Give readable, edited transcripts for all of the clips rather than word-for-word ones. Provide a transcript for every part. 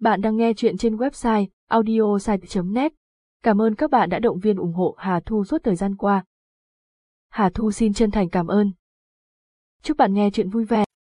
Bạn đang nghe chuyện trên website audiosite.net. Cảm ơn các bạn đã động viên ủng hộ Hà Thu suốt thời gian qua. Hà Thu xin chân thành cảm ơn. Chúc bạn nghe chuyện vui vẻ.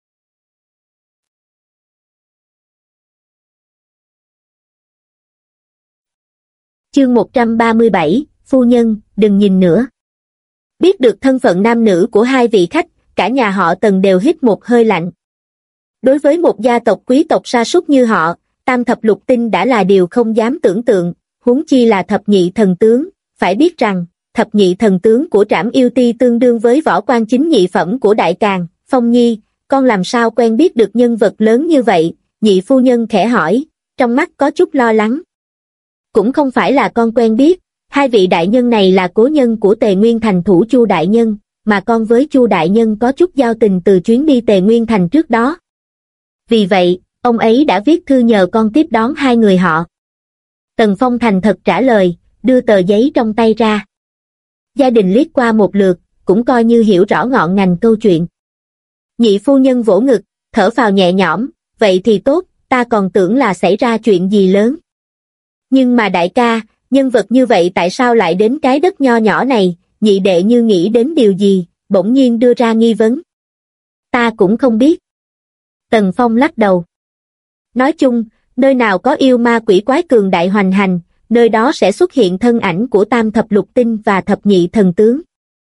Chương 137, Phu nhân, đừng nhìn nữa. Biết được thân phận nam nữ của hai vị khách, cả nhà họ Tần đều hít một hơi lạnh. Đối với một gia tộc quý tộc sa sút như họ, tam thập lục tinh đã là điều không dám tưởng tượng, huống chi là thập nhị thần tướng. Phải biết rằng, thập nhị thần tướng của Trảm Yêu Ti tương đương với võ quan chính nhị phẩm của Đại Càn. Phong Nhi, con làm sao quen biết được nhân vật lớn như vậy? Nhị phu nhân khẽ hỏi, trong mắt có chút lo lắng. Cũng không phải là con quen biết, hai vị đại nhân này là cố nhân của Tề Nguyên Thành thủ Chu đại nhân, mà con với Chu đại nhân có chút giao tình từ chuyến đi Tề Nguyên Thành trước đó. Vì vậy, ông ấy đã viết thư nhờ con tiếp đón hai người họ. Tần Phong thành thật trả lời, đưa tờ giấy trong tay ra. Gia đình liếc qua một lượt, cũng coi như hiểu rõ ngọn ngành câu chuyện. Nhị phu nhân vỗ ngực, thở phào nhẹ nhõm, vậy thì tốt, ta còn tưởng là xảy ra chuyện gì lớn. Nhưng mà đại ca, nhân vật như vậy tại sao lại đến cái đất nho nhỏ này? Nhị đệ như nghĩ đến điều gì, bỗng nhiên đưa ra nghi vấn. Ta cũng không biết. Tần Phong lắc đầu. Nói chung, nơi nào có yêu ma quỷ quái cường đại hoành hành, nơi đó sẽ xuất hiện thân ảnh của tam thập lục tinh và thập nhị thần tướng.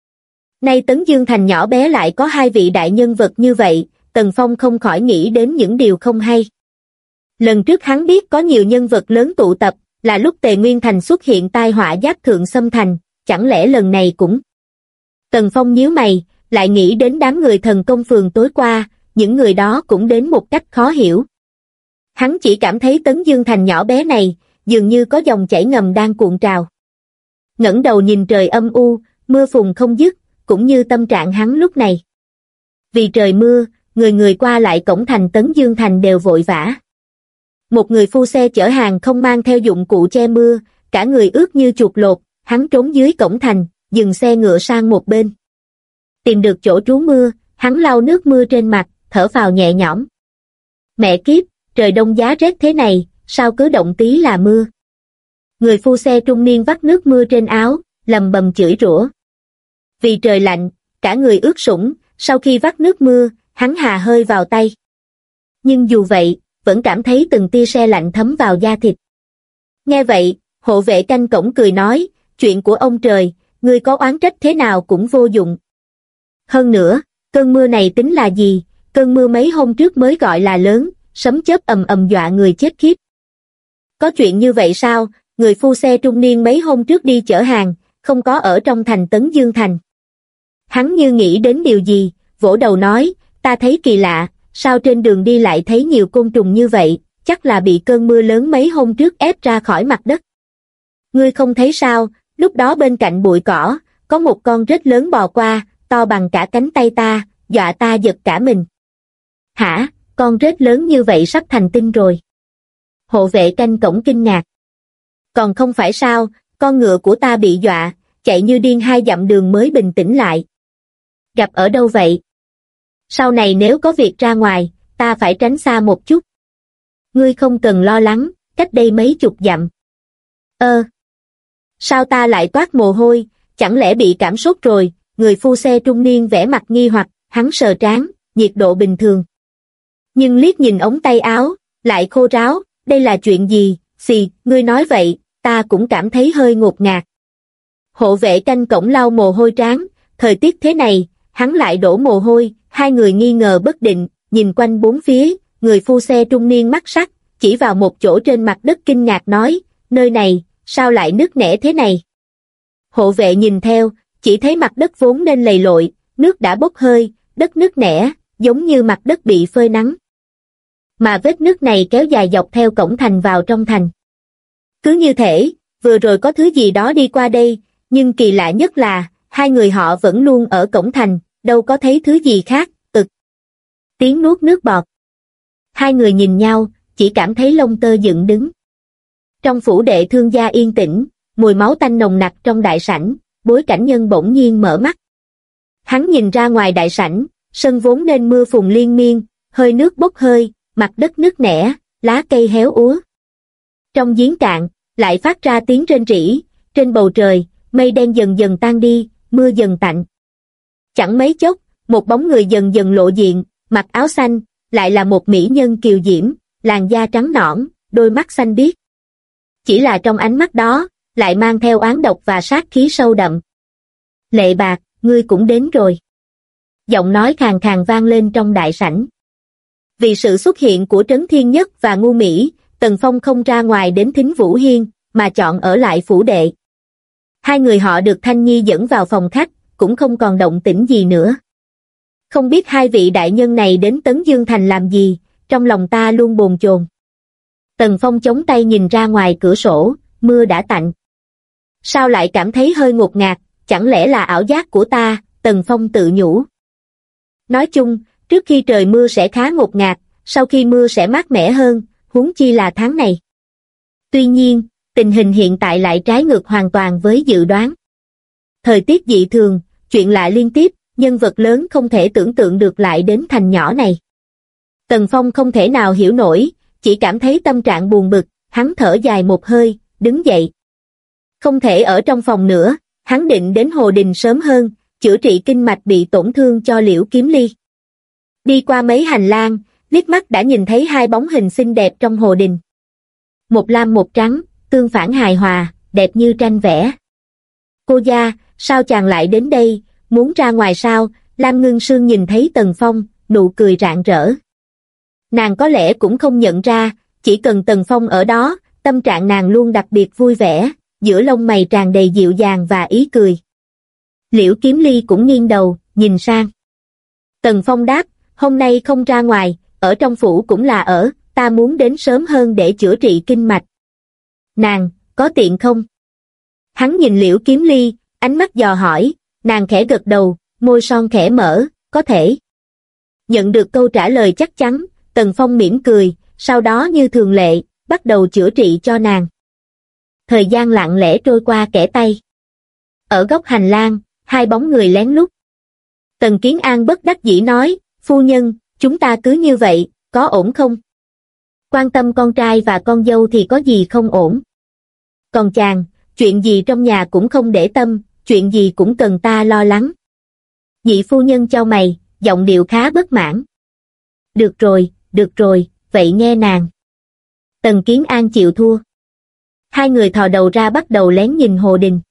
Nay Tấn Dương Thành nhỏ bé lại có hai vị đại nhân vật như vậy, Tần Phong không khỏi nghĩ đến những điều không hay. Lần trước hắn biết có nhiều nhân vật lớn tụ tập, là lúc Tề Nguyên Thành xuất hiện tai họa Giáp Thượng xâm thành, chẳng lẽ lần này cũng... Tần Phong nhíu mày, lại nghĩ đến đám người thần công phường tối qua, những người đó cũng đến một cách khó hiểu. Hắn chỉ cảm thấy Tấn Dương Thành nhỏ bé này, dường như có dòng chảy ngầm đang cuộn trào. Ngẩng đầu nhìn trời âm u, mưa phùn không dứt, cũng như tâm trạng hắn lúc này. Vì trời mưa, người người qua lại cổng thành Tấn Dương Thành đều vội vã. Một người phu xe chở hàng không mang theo dụng cụ che mưa, cả người ướt như chuột lột, hắn trốn dưới cổng thành, dừng xe ngựa sang một bên. Tìm được chỗ trú mưa, hắn lau nước mưa trên mặt, thở phào nhẹ nhõm. Mẹ kiếp, trời đông giá rét thế này, sao cứ động tí là mưa. Người phu xe trung niên vắt nước mưa trên áo, lầm bầm chửi rủa. Vì trời lạnh, cả người ướt sũng, sau khi vắt nước mưa, hắn hà hơi vào tay. Nhưng dù vậy, vẫn cảm thấy từng tia se lạnh thấm vào da thịt. Nghe vậy, hộ vệ canh cổng cười nói, chuyện của ông trời, ngươi có oán trách thế nào cũng vô dụng. Hơn nữa, cơn mưa này tính là gì, cơn mưa mấy hôm trước mới gọi là lớn, sấm chớp ầm ầm dọa người chết khiếp. Có chuyện như vậy sao? Người phu xe trung niên mấy hôm trước đi chở hàng, không có ở trong thành Tấn Dương Thành. Hắn như nghĩ đến điều gì, vỗ đầu nói, ta thấy kỳ lạ, sao trên đường đi lại thấy nhiều côn trùng như vậy, chắc là bị cơn mưa lớn mấy hôm trước ép ra khỏi mặt đất. Ngươi không thấy sao, lúc đó bên cạnh bụi cỏ, có một con rết lớn bò qua, to bằng cả cánh tay ta, dọa ta giật cả mình. Hả, con rết lớn như vậy sắp thành tinh rồi. Hộ vệ canh cổng kinh ngạc. Còn không phải sao, con ngựa của ta bị dọa, chạy như điên 2 dặm đường mới bình tĩnh lại. Gặp ở đâu vậy? Sau này nếu có việc ra ngoài, ta phải tránh xa một chút. Ngươi không cần lo lắng, cách đây mấy chục dặm. Sao ta lại toát mồ hôi, chẳng lẽ bị cảm sốt rồi? Người phu xe trung niên vẻ mặt nghi hoặc, hắn sờ trán, nhiệt độ bình thường. Nhưng liếc nhìn ống tay áo, lại khô ráo, đây là chuyện gì? Xì, ngươi nói vậy, ta cũng cảm thấy hơi ngột ngạt. Hộ vệ canh cổng lau mồ hôi trán, thời tiết thế này, hắn lại đổ mồ hôi, hai người nghi ngờ bất định, nhìn quanh bốn phía, người phu xe trung niên mắt sắc, chỉ vào một chỗ trên mặt đất kinh ngạc nói, nơi này, sao lại nứt nẻ thế này? Hộ vệ nhìn theo, chỉ thấy mặt đất vốn nên lầy lội, nước đã bốc hơi, đất nứt nẻ, giống như mặt đất bị phơi nắng. Mà vết nứt này kéo dài dọc theo cổng thành vào trong thành. Cứ như thể, vừa rồi có thứ gì đó đi qua đây, nhưng kỳ lạ nhất là, hai người họ vẫn luôn ở cổng thành, đâu có thấy thứ gì khác, tiếng nuốt nước bọt. Hai người nhìn nhau, chỉ cảm thấy lông tơ dựng đứng. Trong phủ đệ thương gia yên tĩnh, mùi máu tanh nồng nặc trong đại sảnh, Bối Cảnh Nhân bỗng nhiên mở mắt. Hắn nhìn ra ngoài đại sảnh, sân vốn nên mưa phùn liên miên, hơi nước bốc hơi, mặt đất nứt nẻ, lá cây héo úa. Trong giếng cạn, lại phát ra tiếng rên rỉ, trên bầu trời, mây đen dần dần tan đi, mưa dần tạnh. Chẳng mấy chốc, một bóng người dần dần lộ diện, mặc áo xanh, lại là một mỹ nhân kiều diễm, làn da trắng nõn, đôi mắt xanh biếc. Chỉ là trong ánh mắt đó, lại mang theo oán độc và sát khí sâu đậm. Lệ Bạc, ngươi cũng đến rồi. Giọng nói khàn khàn vang lên trong đại sảnh. Vì sự xuất hiện của Trấn Thiên Nhất và Ngu Mỹ, Tần Phong không ra ngoài đến Thính Vũ Hiên, mà chọn ở lại phủ đệ. Hai người họ được Thanh Nhi dẫn vào phòng khách, cũng không còn động tĩnh gì nữa. Không biết hai vị đại nhân này đến Tấn Dương Thành làm gì, trong lòng ta luôn bồn chồn. Tần Phong chống tay nhìn ra ngoài cửa sổ, mưa đã tạnh. Sao lại cảm thấy hơi ngột ngạt, chẳng lẽ là ảo giác của ta, Tần Phong tự nhủ. Nói chung, trước khi trời mưa sẽ khá ngột ngạt, sau khi mưa sẽ mát mẻ hơn, huống chi là tháng này. Tuy nhiên, tình hình hiện tại lại trái ngược hoàn toàn với dự đoán. Thời tiết dị thường, chuyện lạ liên tiếp, nhân vật lớn không thể tưởng tượng được lại đến thành nhỏ này. Tần Phong không thể nào hiểu nổi, chỉ cảm thấy tâm trạng buồn bực, hắn thở dài một hơi, đứng dậy. Không thể ở trong phòng nữa, hắn định đến Hồ Đình sớm hơn, chữa trị kinh mạch bị tổn thương cho Liễu Kiếm Ly. Đi qua mấy hành lang, liếc mắt đã nhìn thấy hai bóng hình xinh đẹp trong Hồ Đình. Một lam một trắng, tương phản hài hòa, đẹp như tranh vẽ. Cô gia, sao chàng lại đến đây, muốn ra ngoài sao? Lam Ngưng Sương nhìn thấy Tần Phong, nụ cười rạng rỡ. Nàng có lẽ cũng không nhận ra, chỉ cần Tần Phong ở đó, tâm trạng nàng luôn đặc biệt vui vẻ, giữa lông mày tràn đầy dịu dàng và ý cười. Liễu Kiếm Ly cũng nghiêng đầu, nhìn sang. Tần Phong đáp, hôm nay không ra ngoài, ở trong phủ cũng là ở, ta muốn đến sớm hơn để chữa trị kinh mạch. Nàng, có tiện không? Hắn nhìn Liễu Kiếm Ly, ánh mắt dò hỏi, nàng khẽ gật đầu, môi son khẽ mở, có thể. Nhận được câu trả lời chắc chắn, Tần Phong mỉm cười, sau đó như thường lệ, bắt đầu chữa trị cho nàng. Thời gian lặng lẽ trôi qua kẻ tay. Ở góc hành lang, hai bóng người lén lút. Tần Kiến An bất đắc dĩ nói, phu nhân, chúng ta cứ như vậy, có ổn không? Quan tâm con trai và con dâu thì có gì không ổn. Còn chàng, chuyện gì trong nhà cũng không để tâm, chuyện gì cũng cần ta lo lắng. Nhị phu nhân chau mày, giọng điệu khá bất mãn. Được rồi, vậy nghe nàng. Tần Kiến An chịu thua. Hai người thò đầu ra bắt đầu lén nhìn Hồ Đình.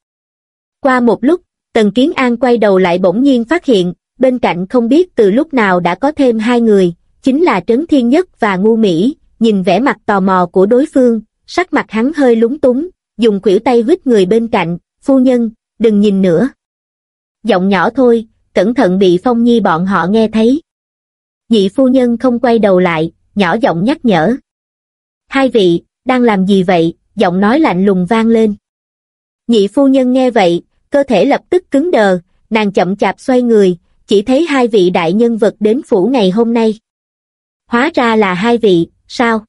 Qua một lúc, Tần Kiến An quay đầu lại bỗng nhiên phát hiện, bên cạnh không biết từ lúc nào đã có thêm hai người, chính là Trấn Thiên Nhất và Ngu Mỹ, nhìn vẻ mặt tò mò của đối phương, sắc mặt hắn hơi lúng túng, dùng khuỷu tay huýt người bên cạnh, phu nhân, đừng nhìn nữa. Giọng nhỏ thôi, cẩn thận bị Phong Nhi bọn họ nghe thấy. Nhị phu nhân không quay đầu lại, nhỏ giọng nhắc nhở. Hai vị, đang làm gì vậy? Giọng nói lạnh lùng vang lên. Nhị phu nhân nghe vậy, cơ thể lập tức cứng đờ, nàng chậm chạp xoay người, chỉ thấy hai vị đại nhân vật đến phủ ngày hôm nay. Hóa ra là hai vị, sao?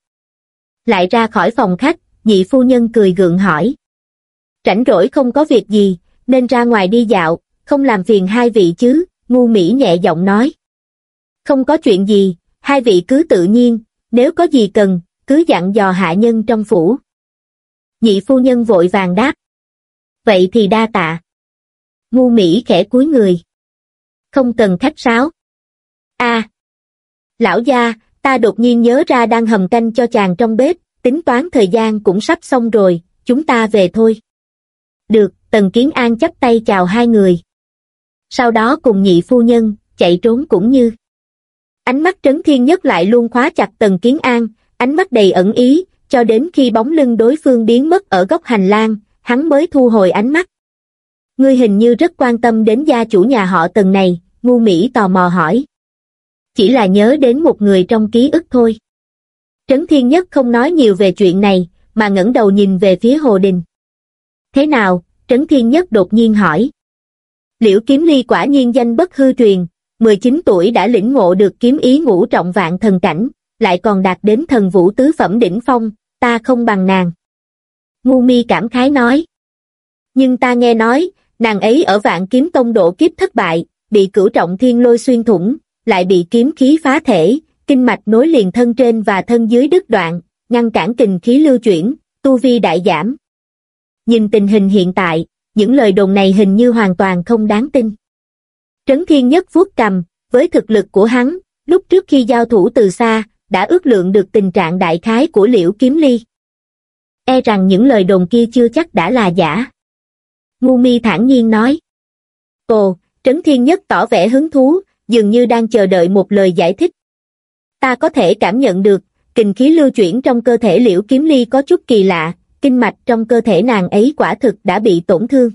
Lại ra khỏi phòng khách, nhị phu nhân cười gượng hỏi. Rảnh rỗi không có việc gì, nên ra ngoài đi dạo, không làm phiền hai vị chứ, Ngu Mỹ nhẹ giọng nói. Không có chuyện gì, hai vị cứ tự nhiên, nếu có gì cần, cứ dặn dò hạ nhân trong phủ. Nhị phu nhân vội vàng đáp. Vậy thì đa tạ. Ngu Mỹ khẽ cúi người. Không cần khách sáo. Lão gia, ta đột nhiên nhớ ra đang hầm canh cho chàng trong bếp, tính toán thời gian cũng sắp xong rồi, chúng ta về thôi. Được, Tần Kiến An chắp tay chào hai người. Sau đó cùng nhị phu nhân, chạy trốn cũng như. Ánh mắt Trấn Thiên Nhất lại luôn khóa chặt Tần Kiến An, ánh mắt đầy ẩn ý, cho đến khi bóng lưng đối phương biến mất ở góc hành lang, hắn mới thu hồi ánh mắt. Ngươi hình như rất quan tâm đến gia chủ nhà họ Tần này, Ngu Mỹ tò mò hỏi. Chỉ là nhớ đến một người trong ký ức thôi. Trấn Thiên Nhất không nói nhiều về chuyện này, mà ngẩng đầu nhìn về phía Hồ Đình. Thế nào? Trấn Thiên Nhất đột nhiên hỏi. Liễu Kiếm Ly quả nhiên danh bất hư truyền, 19 tuổi đã lĩnh ngộ được kiếm ý ngũ trọng vạn thần cảnh, lại còn đạt đến thần vũ tứ phẩm đỉnh phong, ta không bằng nàng. Ngu Mi cảm khái nói. Nhưng ta nghe nói, nàng ấy ở Vạn Kiếm Tông độ kiếp thất bại, bị cửu trọng thiên lôi xuyên thủng, lại bị kiếm khí phá thể, kinh mạch nối liền thân trên và thân dưới đứt đoạn, ngăn cản kình khí lưu chuyển, tu vi đại giảm. Nhìn tình hình hiện tại, những lời đồn này hình như hoàn toàn không đáng tin. Trấn Thiên Nhất vuốt cằm, với thực lực của hắn, lúc trước khi giao thủ từ xa, đã ước lượng được tình trạng đại khái của Liễu Kiếm Ly. E rằng những lời đồn kia chưa chắc đã là giả. Ngu Mi thản nhiên nói. Ồ, Trấn Thiên Nhất tỏ vẻ hứng thú, dường như đang chờ đợi một lời giải thích. Ta có thể cảm nhận được, kình khí lưu chuyển trong cơ thể Liễu Kiếm Ly có chút kỳ lạ, kinh mạch trong cơ thể nàng ấy quả thực đã bị tổn thương.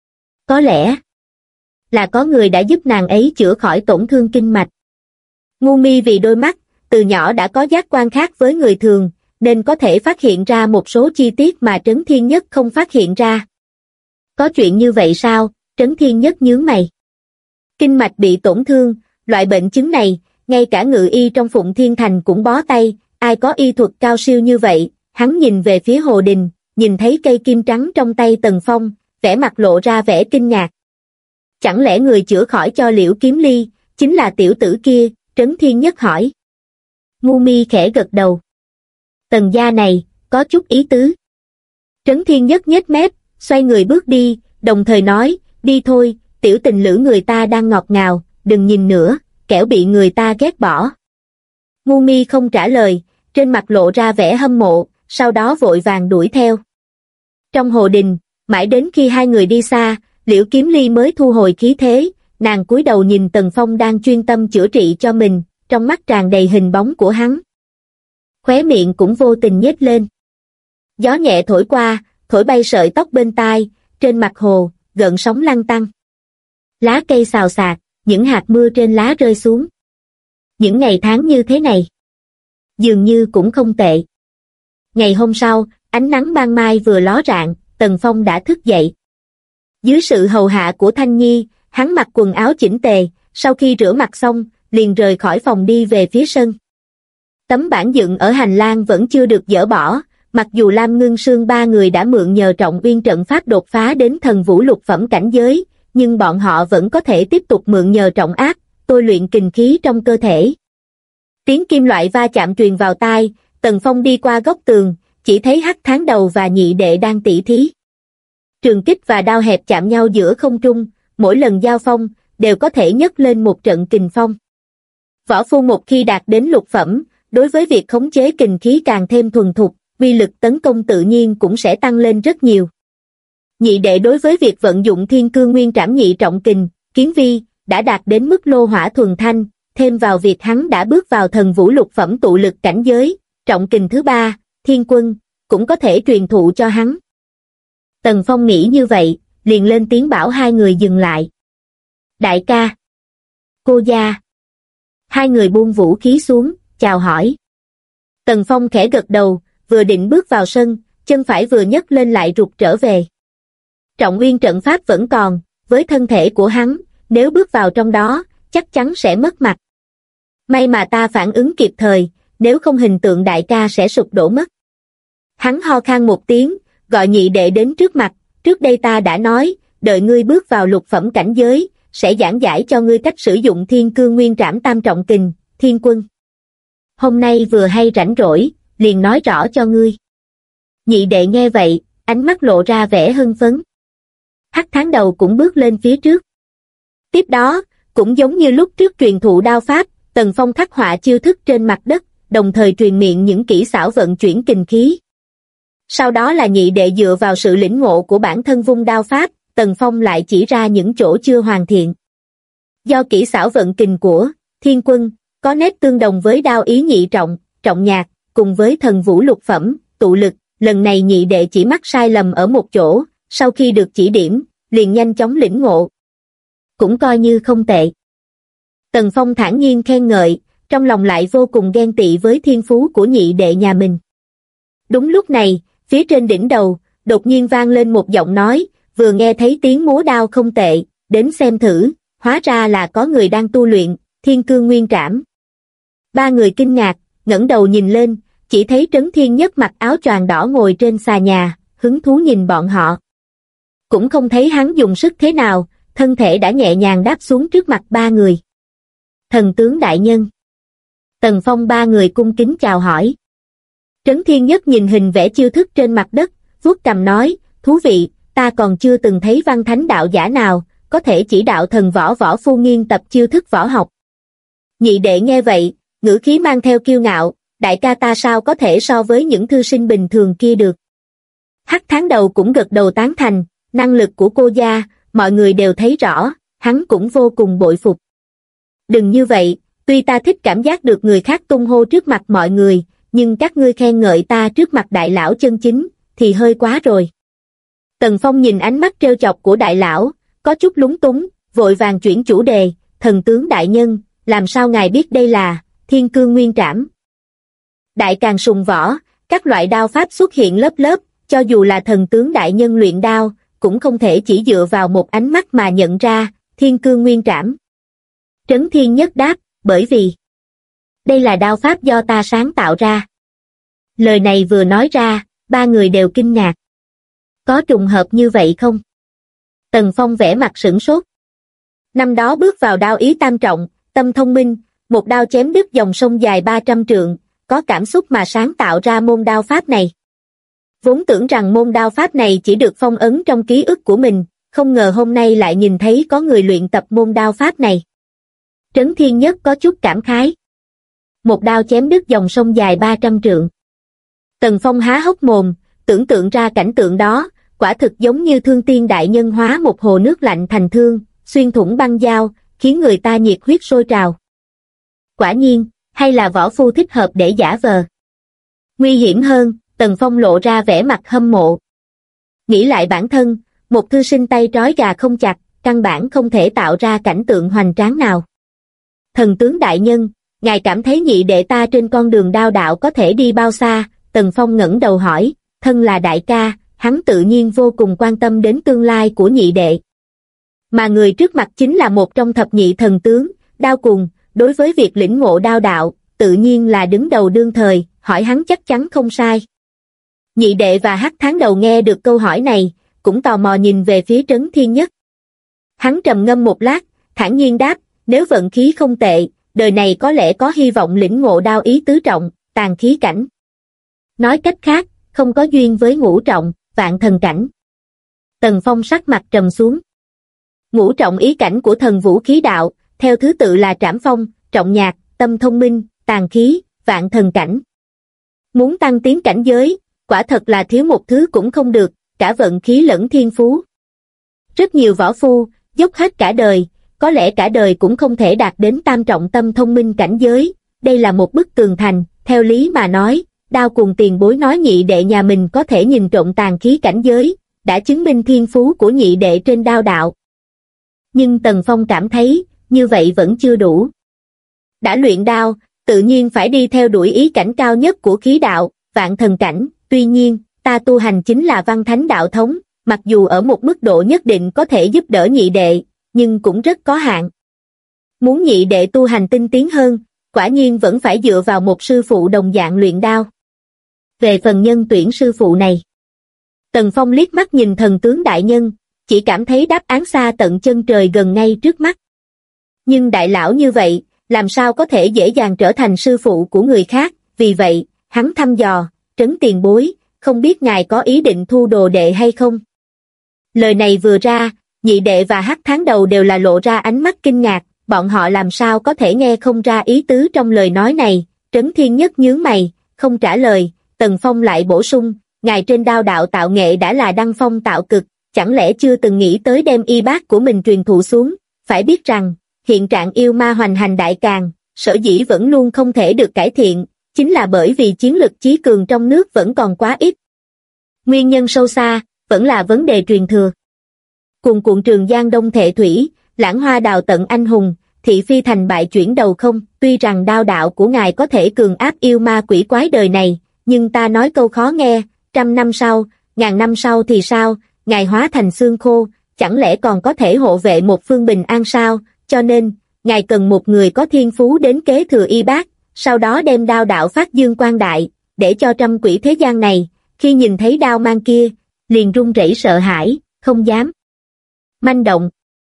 Có lẽ là có người đã giúp nàng ấy chữa khỏi tổn thương kinh mạch. Ngu Mi vì đôi mắt, từ nhỏ đã có giác quan khác với người thường, nên có thể phát hiện ra một số chi tiết mà Trấn Thiên Nhất không phát hiện ra. Có chuyện như vậy sao? Trấn Thiên Nhất nhướng mày. Kinh mạch bị tổn thương, loại bệnh chứng này, ngay cả ngự y trong Phụng Thiên Thành cũng bó tay, ai có y thuật cao siêu như vậy? Hắn nhìn về phía Hồ Đình, nhìn thấy cây kim trắng trong tay Tần Phong, vẻ mặt lộ ra vẻ kinh ngạc. Chẳng lẽ người chữa khỏi cho Liễu Kiếm Ly, chính là tiểu tử kia? Trấn Thiên Nhất hỏi. Ngu Mi khẽ gật đầu. Tần gia này, có chút ý tứ. Trấn Thiên Nhất nhếch mép, xoay người bước đi, đồng thời nói, đi thôi, tiểu tình lữ người ta đang ngọt ngào, đừng nhìn nữa, kẻo bị người ta ghét bỏ. Ngu Mi không trả lời, trên mặt lộ ra vẻ hâm mộ, sau đó vội vàng đuổi theo. Trong Hồ Đình, mãi đến khi hai người đi xa, Liễu Kiếm Ly mới thu hồi khí thế, nàng cúi đầu nhìn Tần Phong đang chuyên tâm chữa trị cho mình, trong mắt tràn đầy hình bóng của hắn. Khóe miệng cũng vô tình nhếch lên. Gió nhẹ thổi qua, thổi bay sợi tóc bên tai, trên mặt hồ, gợn sóng lăn tăn. Lá cây xào xạc, những hạt mưa trên lá rơi xuống. Những ngày tháng như thế này, dường như cũng không tệ. Ngày hôm sau, ánh nắng ban mai vừa ló rạng, Tần Phong đã thức dậy. Dưới sự hầu hạ của Thanh Nhi, hắn mặc quần áo chỉnh tề, sau khi rửa mặt xong, liền rời khỏi phòng đi về phía sân. Tấm bảng dựng ở hành lang vẫn chưa được dỡ bỏ, mặc dù Lam Ngưng Sương ba người đã mượn nhờ Trọng Uyên trận pháp đột phá đến thần vũ lục phẩm cảnh giới, nhưng bọn họ vẫn có thể tiếp tục mượn nhờ trọng áp, tôi luyện kình khí trong cơ thể. Tiếng kim loại va chạm truyền vào tai, Tần Phong đi qua góc tường, chỉ thấy Hắc Tháng Đầu và nhị đệ đang tỉ thí. Trường kích và đao hẹp chạm nhau giữa không trung, mỗi lần giao phong, đều có thể nhấc lên một trận kình phong. Võ phu một khi đạt đến lục phẩm, đối với việc khống chế kình khí càng thêm thuần thục, uy lực tấn công tự nhiên cũng sẽ tăng lên rất nhiều. Nhị đệ đối với việc vận dụng Thiên Cương Nguyên Trảm nhị trọng kình, kiến vi, đã đạt đến mức lô hỏa thuần thanh, thêm vào việc hắn đã bước vào thần vũ lục phẩm tụ lực cảnh giới, trọng kình thứ ba, Thiên Quân, cũng có thể truyền thụ cho hắn. Tần Phong nghĩ như vậy, liền lên tiếng bảo hai người dừng lại. Đại ca, cô gia. Hai người buông vũ khí xuống, chào hỏi. Tần Phong khẽ gật đầu, vừa định bước vào sân, chân phải vừa nhấc lên lại rụt trở về. Trọng Uyên trận pháp vẫn còn, với thân thể của hắn, nếu bước vào trong đó, chắc chắn sẽ mất mặt. May mà ta phản ứng kịp thời, nếu không hình tượng đại ca sẽ sụp đổ mất. Hắn ho khan một tiếng, gọi nhị đệ đến trước mặt, trước đây ta đã nói, đợi ngươi bước vào lục phẩm cảnh giới, sẽ giảng giải cho ngươi cách sử dụng Thiên Cương Nguyên Trảm tam trọng kình, Thiên Quân. Hôm nay vừa hay rảnh rỗi, liền nói rõ cho ngươi. Nhị đệ nghe vậy, ánh mắt lộ ra vẻ hưng phấn. Hắc Tháng Đầu cũng bước lên phía trước. Tiếp đó, cũng giống như lúc trước truyền thụ đao pháp, Tần Phong khắc họa chiêu thức trên mặt đất, đồng thời truyền miệng những kỹ xảo vận chuyển kình khí. Sau đó là nhị đệ dựa vào sự lĩnh ngộ của bản thân vung đao pháp, Tần Phong lại chỉ ra những chỗ chưa hoàn thiện. Do kỹ xảo vận kình của Thiên Quân có nét tương đồng với đao ý nhị trọng, trọng nhạc, cùng với thần vũ lục phẩm, tụ lực, lần này nhị đệ chỉ mắc sai lầm ở một chỗ, sau khi được chỉ điểm, liền nhanh chóng lĩnh ngộ. Cũng coi như không tệ. Tần Phong thản nhiên khen ngợi, trong lòng lại vô cùng ghen tị với thiên phú của nhị đệ nhà mình. Đúng lúc này, phía trên đỉnh đầu, đột nhiên vang lên một giọng nói, vừa nghe thấy tiếng múa đao không tệ, đến xem thử, hóa ra là có người đang tu luyện, Thiên Cương Nguyên Trảm. Ba người kinh ngạc, ngẩng đầu nhìn lên, chỉ thấy Trấn Thiên Nhất mặc áo choàng đỏ ngồi trên xà nhà, hứng thú nhìn bọn họ. Cũng không thấy hắn dùng sức thế nào, thân thể đã nhẹ nhàng đáp xuống trước mặt ba người. Thần tướng đại nhân. Tần Phong ba người cung kính chào hỏi. Trấn Thiên Nhất nhìn hình vẽ chiêu thức trên mặt đất, vuốt cằm nói, thú vị, ta còn chưa từng thấy văn thánh đạo giả nào, có thể chỉ đạo thần võ võ phu nghiên tập chiêu thức võ học. Nhị đệ nghe vậy, ngữ khí mang theo kiêu ngạo, đại ca ta sao có thể so với những thư sinh bình thường kia được. Hắc Tháng Đầu cũng gật đầu tán thành, năng lực của cô gia, mọi người đều thấy rõ, hắn cũng vô cùng bội phục. Đừng như vậy, tuy ta thích cảm giác được người khác tung hô trước mặt mọi người, nhưng các ngươi khen ngợi ta trước mặt đại lão chân chính, thì hơi quá rồi. Tần Phong nhìn ánh mắt trêu chọc của đại lão, có chút lúng túng, vội vàng chuyển chủ đề, thần tướng đại nhân, làm sao ngài biết đây là Thiên Cương Nguyên Trảm? Đại càng sùng võ, các loại đao pháp xuất hiện lớp lớp, cho dù là thần tướng đại nhân luyện đao, cũng không thể chỉ dựa vào một ánh mắt mà nhận ra, Thiên Cương Nguyên Trảm. Trấn Thiên Nhất đáp, bởi vì đây là đao pháp do ta sáng tạo ra. Lời này vừa nói ra, ba người đều kinh ngạc. Có trùng hợp như vậy không? Tần Phong vẽ mặt sửng sốt. Năm đó bước vào đao ý tam trọng, tâm thông minh, một đao chém đứt dòng sông dài 300 trượng, có cảm xúc mà sáng tạo ra môn đao pháp này. Vốn tưởng rằng môn đao pháp này chỉ được phong ấn trong ký ức của mình, không ngờ hôm nay lại nhìn thấy có người luyện tập môn đao pháp này. Trấn Thiên Nhất có chút cảm khái. Một đao chém đứt dòng sông dài 300 trượng. Tần Phong há hốc mồm, tưởng tượng ra cảnh tượng đó, quả thực giống như Thương Tiên đại nhân hóa một hồ nước lạnh thành thương, xuyên thủng băng dao, khiến người ta nhiệt huyết sôi trào. Quả nhiên, hay là võ phu thích hợp để giả vờ. Nguy hiểm hơn, Tần Phong lộ ra vẻ mặt hâm mộ. Nghĩ lại bản thân, một thư sinh tay trói gà không chặt, căn bản không thể tạo ra cảnh tượng hoành tráng nào. Thần tướng đại nhân, ngài cảm thấy nhị đệ ta trên con đường đao đạo có thể đi bao xa? Tần Phong ngẩng đầu hỏi, thân là đại ca, hắn tự nhiên vô cùng quan tâm đến tương lai của nhị đệ. Mà người trước mặt chính là một trong thập nhị thần tướng, Đao Cùng, đối với việc lĩnh ngộ đao đạo, tự nhiên là đứng đầu đương thời, hỏi hắn chắc chắn không sai. Nhị đệ và Hắc Tháng Đầu nghe được câu hỏi này, cũng tò mò nhìn về phía Trấn Thiên Nhất. Hắn trầm ngâm một lát, thản nhiên đáp, nếu vận khí không tệ, đời này có lẽ có hy vọng lĩnh ngộ đao ý tứ trọng, tàn khí cảnh. Nói cách khác, không có duyên với ngũ trọng, vạn thần cảnh. Tần Phong sắc mặt trầm xuống. Ngũ trọng ý cảnh của thần vũ khí đạo, theo thứ tự là trảm phong, trọng nhạc, tâm thông minh, tàn khí, vạn thần cảnh. Muốn tăng tiến cảnh giới, quả thật là thiếu một thứ cũng không được, cả vận khí lẫn thiên phú. Rất nhiều võ phu, dốc hết cả đời, có lẽ cả đời cũng không thể đạt đến tam trọng tâm thông minh cảnh giới, đây là một bức tường thành, theo lý mà nói, Đao Cùng tiền bối nói nhị đệ nhà mình có thể nhìn trộm tàn khí cảnh giới, đã chứng minh thiên phú của nhị đệ trên đao đạo. Nhưng Tần Phong cảm thấy, như vậy vẫn chưa đủ. Đã luyện đao, tự nhiên phải đi theo đuổi ý cảnh cao nhất của khí đạo, vạn thần cảnh, tuy nhiên, ta tu hành chính là văn thánh đạo thống, mặc dù ở một mức độ nhất định có thể giúp đỡ nhị đệ, nhưng cũng rất có hạn. Muốn nhị đệ tu hành tinh tiến hơn, quả nhiên vẫn phải dựa vào một sư phụ đồng dạng luyện đao. Về phần nhân tuyển sư phụ này, Tần Phong liếc mắt nhìn thần tướng đại nhân, chỉ cảm thấy đáp án xa tận chân trời gần ngay trước mắt. Nhưng đại lão như vậy, làm sao có thể dễ dàng trở thành sư phụ của người khác, vì vậy, hắn thăm dò, Trấn tiền bối, không biết ngài có ý định thu đồ đệ hay không? Lời này vừa ra, nhị đệ và Hắc Tháng Đầu đều là lộ ra ánh mắt kinh ngạc, bọn họ làm sao có thể nghe không ra ý tứ trong lời nói này. Trấn Thiên Nhất nhướng mày, không trả lời. Tần Phong lại bổ sung, ngài trên đao đạo tạo nghệ đã là đăng phong tạo cực, chẳng lẽ chưa từng nghĩ tới đem y bát của mình truyền thụ xuống? Phải biết rằng, hiện trạng yêu ma hoành hành đại càn, sở dĩ vẫn luôn không thể được cải thiện, chính là bởi vì chiến lực chí cường trong nước vẫn còn quá ít. Nguyên nhân sâu xa, vẫn là vấn đề truyền thừa. Cuồn cuộn Trường Giang Đông Thệ Thủy, lãng hoa đào tận anh hùng, thị phi thành bại chuyển đầu không. Tuy rằng đao đạo của ngài có thể cường áp yêu ma quỷ quái đời này, nhưng ta nói câu khó nghe, 100 năm sau, 1000 năm sau thì sao? Ngài hóa thành xương khô, chẳng lẽ còn có thể hộ vệ một phương bình an sao? Cho nên, ngài cần một người có thiên phú đến kế thừa y bát, sau đó đem đao đạo phát dương quang đại, để cho trăm quỷ thế gian này, khi nhìn thấy đao mang kia, liền run rẩy sợ hãi, không dám manh động.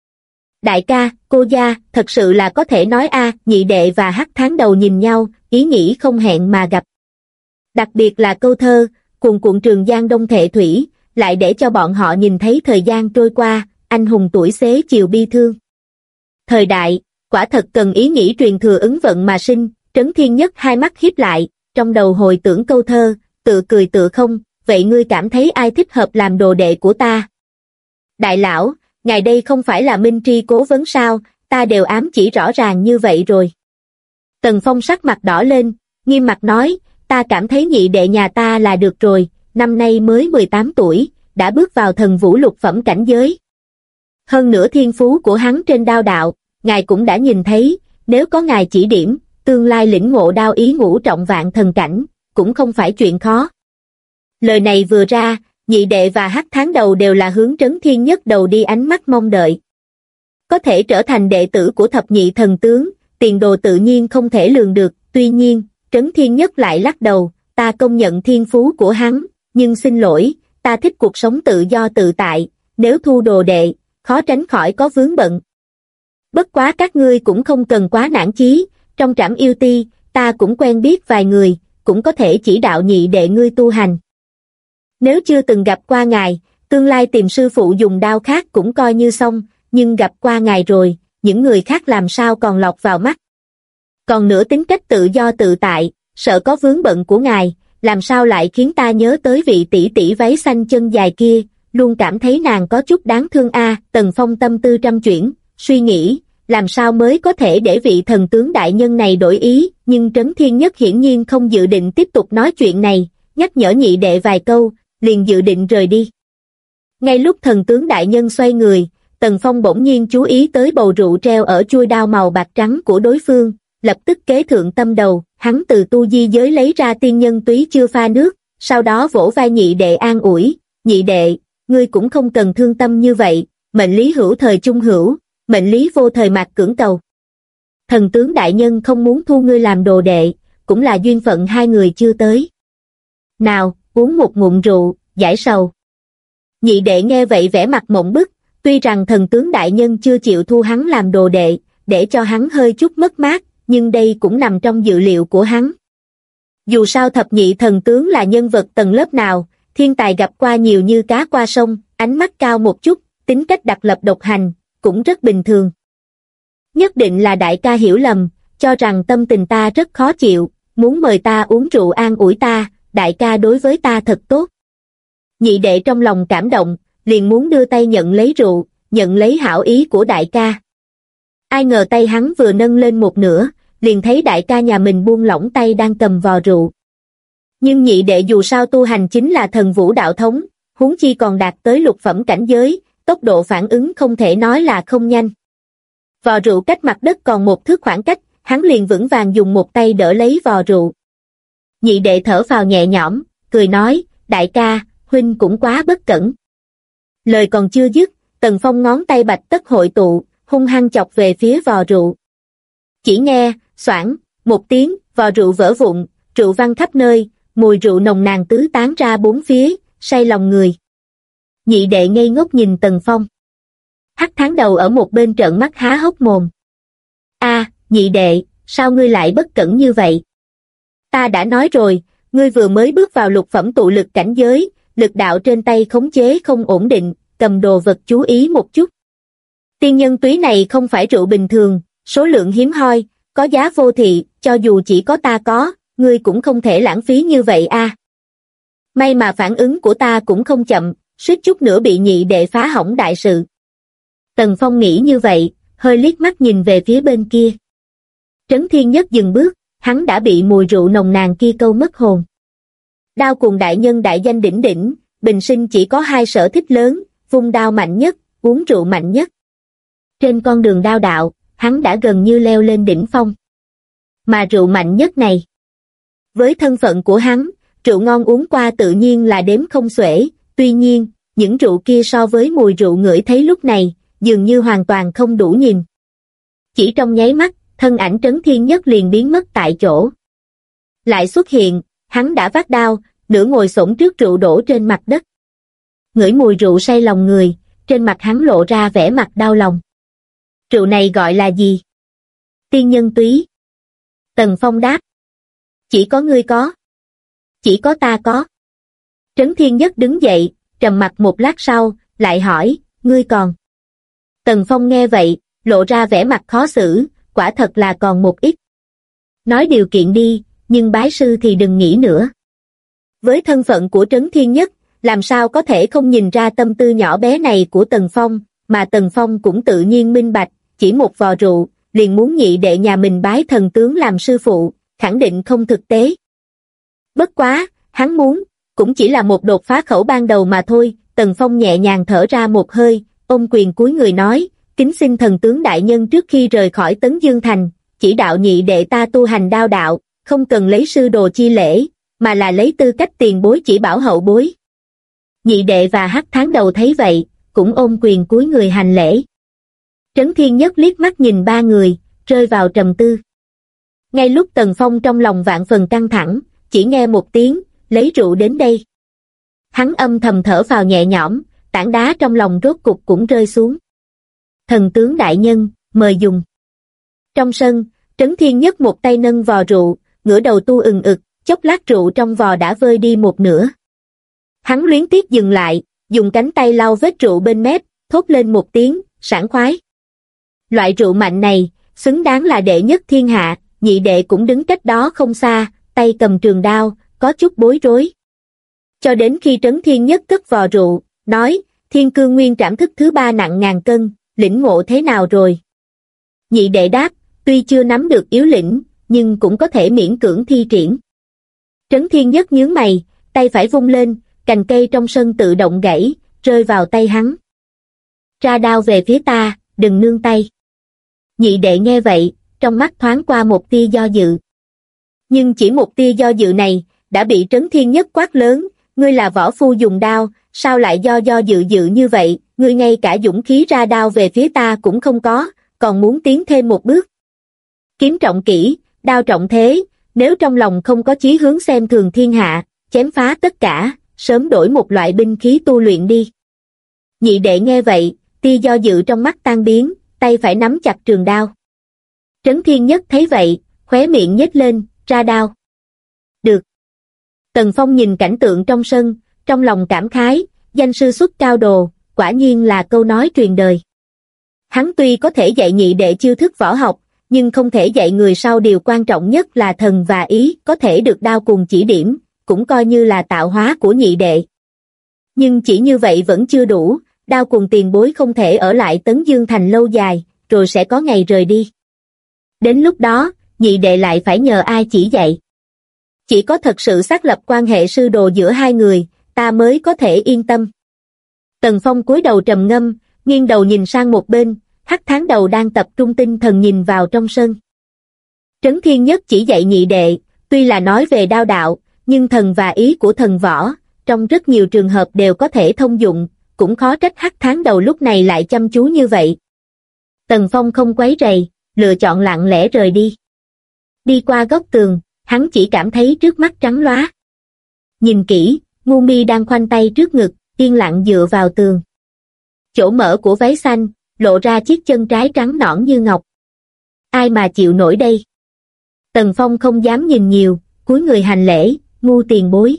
Đại ca, cô gia, thật sự là có thể nói a. Nhị đệ và Hắc Tháng Đầu nhìn nhau, ý nghĩ không hẹn mà gặp. Đặc biệt là câu thơ, cuồn cuộn Trường Giang đông thệ thủy, lại để cho bọn họ nhìn thấy thời gian trôi qua, anh hùng tuổi xế chiều bi thương. Thời đại, quả thật cần ý nghĩ truyền thừa ứng vận mà sinh. Trấn Thiên Nhất hai mắt híp lại, trong đầu hồi tưởng câu thơ, tự cười tự không, vậy ngươi cảm thấy ai thích hợp làm đồ đệ của ta? Đại lão, ngài đây không phải là minh tri cố vấn sao, ta đều ám chỉ rõ ràng như vậy rồi. Tần Phong sắc mặt đỏ lên, nghiêm mặt nói, ta cảm thấy nhị đệ nhà ta là được rồi, năm nay mới 18 tuổi, đã bước vào thần vũ lục phẩm cảnh giới. Hơn nữa thiên phú của hắn trên đao đạo, ngài cũng đã nhìn thấy, nếu có ngài chỉ điểm, tương lai lĩnh ngộ đao ý ngũ trọng vạn thần cảnh, cũng không phải chuyện khó. Lời này vừa ra, nhị đệ và Hắc Tháng Đầu đều là hướng Trấn Thiên Nhất đầu đi ánh mắt mong đợi. Có thể trở thành đệ tử của thập nhị thần tướng, tiền đồ tự nhiên không thể lường được, tuy nhiên, Trấn Thiên Nhất lại lắc đầu, ta công nhận thiên phú của hắn, nhưng xin lỗi, ta thích cuộc sống tự do tự tại, nếu thu đồ đệ, khó tránh khỏi có vướng bận. Bất quá các ngươi cũng không cần quá nản chí, trong Trảm Yêu Ti, ta cũng quen biết vài người, cũng có thể chỉ đạo nhị đệ ngươi tu hành. Nếu chưa từng gặp qua ngài, tương lai tìm sư phụ dùng đao khác cũng coi như xong, nhưng gặp qua ngài rồi, những người khác làm sao còn lọt vào mắt. Còn nữa tính cách tự do tự tại, sợ có vướng bận của ngài, làm sao lại khiến ta nhớ tới vị tỷ tỷ váy xanh chân dài kia, luôn cảm thấy nàng có chút đáng thương a. Tần Phong tâm tư trăm chuyển, suy nghĩ, làm sao mới có thể để vị thần tướng đại nhân này đổi ý, nhưng Trấn Thiên Nhất hiển nhiên không dự định tiếp tục nói chuyện này, nhắc nhở nhị đệ vài câu, liền dự định rời đi. Ngay lúc thần tướng đại nhân xoay người, Tần Phong bỗng nhiên chú ý tới bầu rượu treo ở chuôi đao màu bạc trắng của đối phương, lập tức kế thượng tâm đầu, hắn từ tu di giới lấy ra tiên nhân túy chưa pha nước, sau đó vỗ vai nhị đệ an ủi, nhị đệ, ngươi cũng không cần thương tâm như vậy, mệnh lý hữu thời chung hữu, mệnh lý vô thời mạc cưỡng cầu. Thần tướng đại nhân không muốn thu ngươi làm đồ đệ, cũng là duyên phận hai người chưa tới. Nào, uống một ngụm rượu, giải sầu. Nhị đệ nghe vậy vẻ mặt mộng bức, tuy rằng thần tướng đại nhân chưa chịu thu hắn làm đồ đệ, để cho hắn hơi chút mất mát, nhưng đây cũng nằm trong dự liệu của hắn. Dù sao thập nhị thần tướng là nhân vật tầng lớp nào, thiên tài gặp qua nhiều như cá qua sông, ánh mắt cao một chút, tính cách đặc lập độc hành, cũng rất bình thường. Nhất định là đại ca hiểu lầm, cho rằng tâm tình ta rất khó chịu, muốn mời ta uống rượu an ủi ta, đại ca đối với ta thật tốt. Nhị đệ trong lòng cảm động, liền muốn đưa tay nhận lấy rượu, nhận lấy hảo ý của đại ca. Ai ngờ tay hắn vừa nâng lên một nửa, liền thấy đại ca nhà mình buông lỏng tay đang cầm vò rượu. Nhưng nhị đệ dù sao tu hành chính là thần vũ đạo thống, huống chi còn đạt tới lục phẩm cảnh giới, tốc độ phản ứng không thể nói là không nhanh. Vò rượu cách mặt đất còn một thước khoảng cách, hắn liền vững vàng dùng một tay đỡ lấy vò rượu. Nhị đệ thở phào nhẹ nhõm, cười nói, đại ca, huynh cũng quá bất cẩn. Lời còn chưa dứt, Tần Phong ngón tay bạch tất hội tụ, hung hăng chọc về phía vò rượu. Chỉ nghe, xoảng, một tiếng, vò rượu vỡ vụn, rượu văng khắp nơi, mùi rượu nồng nàn tứ tán ra bốn phía, say lòng người. Nhị đệ ngây ngốc nhìn Tần Phong. Hắc Tháng Đầu ở một bên trợn mắt há hốc mồm. A, nhị đệ, sao ngươi lại bất cẩn như vậy? Ta đã nói rồi, ngươi vừa mới bước vào lục phẩm tụ lực cảnh giới, lực đạo trên tay khống chế không ổn định, cầm đồ vật chú ý một chút. Tiên nhân túy này không phải rượu bình thường, số lượng hiếm hoi, có giá vô thị, cho dù chỉ có ta có, ngươi cũng không thể lãng phí như vậy a. May mà phản ứng của ta cũng không chậm, suýt chút nữa bị nhị đệ phá hỏng đại sự. Tần Phong nghĩ như vậy, hơi liếc mắt nhìn về phía bên kia. Trấn Thiên Nhất dừng bước, hắn đã bị mùi rượu nồng nàn kia câu mất hồn. Đao Cuồng đại nhân đại danh đỉnh đỉnh, bình sinh chỉ có hai sở thích lớn, vung đao mạnh nhất, uống rượu mạnh nhất. Trên con đường đao đạo, hắn đã gần như leo lên đỉnh phong. Mà rượu mạnh nhất này, với thân phận của hắn, rượu ngon uống qua tự nhiên là đếm không xuể, tuy nhiên, những rượu kia so với mùi rượu ngửi thấy lúc này, dường như hoàn toàn không đủ nhìn. Chỉ trong nháy mắt, thân ảnh Trấn Thiên Nhất liền biến mất tại chỗ. Lại xuất hiện, hắn đã vác đao, nửa ngồi xổm trước rượu đổ trên mặt đất. Ngửi mùi rượu say lòng người, trên mặt hắn lộ ra vẻ mặt đau lòng. Rượu này gọi là gì? Tiên nhân túy. Tần Phong đáp. Chỉ có ngươi có. Chỉ có ta có. Trấn Thiên Nhất đứng dậy, trầm mặc một lát sau, lại hỏi, ngươi còn. Tần Phong nghe vậy, lộ ra vẻ mặt khó xử, quả thật là còn một ít. Nói điều kiện đi, nhưng bái sư thì đừng nghĩ nữa. Với thân phận của Trấn Thiên Nhất, làm sao có thể không nhìn ra tâm tư nhỏ bé này của Tần Phong, mà Tần Phong cũng tự nhiên minh bạch, chỉ một vò rượu, liền muốn nhị đệ nhà mình bái thần tướng làm sư phụ, khẳng định không thực tế. Bất quá, hắn muốn, cũng chỉ là một đột phá khẩu ban đầu mà thôi. Tần Phong nhẹ nhàng thở ra một hơi, ôm quyền cúi người nói, kính xin thần tướng đại nhân trước khi rời khỏi Tấn Dương Thành, chỉ đạo nhị đệ ta tu hành đao đạo, không cần lấy sư đồ chi lễ, mà là lấy tư cách tiền bối chỉ bảo hậu bối. Nhị đệ và Hắc Tháng Đầu thấy vậy, cũng ôm quyền cúi người hành lễ. Trấn Thiên Nhất liếc mắt nhìn ba người, rơi vào trầm tư. Ngay lúc Tần Phong trong lòng vạn phần căng thẳng, chỉ nghe một tiếng, lấy rượu đến đây. Hắn âm thầm thở phào nhẹ nhõm, tảng đá trong lòng rốt cục cũng rơi xuống. Thần tướng đại nhân, mời dùng. Trong sân, Trấn Thiên Nhất một tay nâng vò rượu, ngửa đầu tu ừng ực, chốc lát rượu trong vò đã vơi đi một nửa. Hắn luyến tiếc dừng lại, dùng cánh tay lau vết rượu bên mép, thốt lên một tiếng, sảng khoái. Loại rượu mạnh này, xứng đáng là đệ nhất thiên hạ, nhị đệ cũng đứng cách đó không xa, tay cầm trường đao, có chút bối rối. Cho đến khi Trấn Thiên Nhất cất vò rượu, nói, Thiên Cương Nguyên Trảm Thức thứ 3 nặng ngàn cân, lĩnh ngộ thế nào rồi? Nhị đệ đáp, tuy chưa nắm được yếu lĩnh, nhưng cũng có thể miễn cưỡng thi triển. Trấn Thiên Nhất nhướng mày, tay phải vung lên, cành cây trong sân tự động gãy, rơi vào tay hắn. Ra đao về phía ta, đừng nương tay. Nhị đệ nghe vậy, trong mắt thoáng qua một tia do dự. Nhưng chỉ một tia do dự này, đã bị Trấn Thiên Nhất quát lớn, ngươi là võ phu dùng đao, sao lại do dự như vậy, ngươi ngay cả dũng khí ra đao về phía ta cũng không có, còn muốn tiến thêm một bước. Kiếm trọng kỹ, đao trọng thế, nếu trong lòng không có chí hướng xem thường thiên hạ, chém phá tất cả, sớm đổi một loại binh khí tu luyện đi. Nhị đệ nghe vậy, tia do dự trong mắt tan biến, tay phải nắm chặt trường đao. Trấn Thiên Nhất thấy vậy, khóe miệng nhếch lên, ra đao. Được. Tần Phong nhìn cảnh tượng trong sân, trong lòng cảm khái, danh sư xuất cao đồ, quả nhiên là câu nói truyền đời. Hắn tuy có thể dạy nhị đệ chiêu thức võ học, nhưng không thể dạy người sau điều quan trọng nhất là thần và ý, có thể được đao cùng chỉ điểm, cũng coi như là tạo hóa của nhị đệ. Nhưng chỉ như vậy vẫn chưa đủ, đao cùng tiền bối không thể ở lại Tấn Dương Thành lâu dài, rồi sẽ có ngày rời đi. Đến lúc đó, nhị đệ lại phải nhờ ai chỉ dạy. Chỉ có thật sự xác lập quan hệ sư đồ giữa hai người, ta mới có thể yên tâm. Tần Phong cúi đầu trầm ngâm, nghiêng đầu nhìn sang một bên, Hắc Tháng Đầu đang tập trung tinh thần nhìn vào trong sân. Trấn Thiên Nhất chỉ dạy nhị đệ, tuy là nói về đao đạo, nhưng thần và ý của thần võ, trong rất nhiều trường hợp đều có thể thông dụng, cũng khó trách Hắc Tháng Đầu lúc này lại chăm chú như vậy. Tần Phong không quấy rầy, lựa chọn lặng lẽ rời đi. Đi qua góc tường, hắn chỉ cảm thấy trước mắt trắng lóa. Nhìn kỹ, Ngu Mi đang khoanh tay trước ngực, yên lặng dựa vào tường. Chỗ mở của váy xanh, lộ ra chiếc chân trái trắng nõn như ngọc. Ai mà chịu nổi đây? Tần Phong không dám nhìn nhiều, cúi người hành lễ, Ngu tiền bối.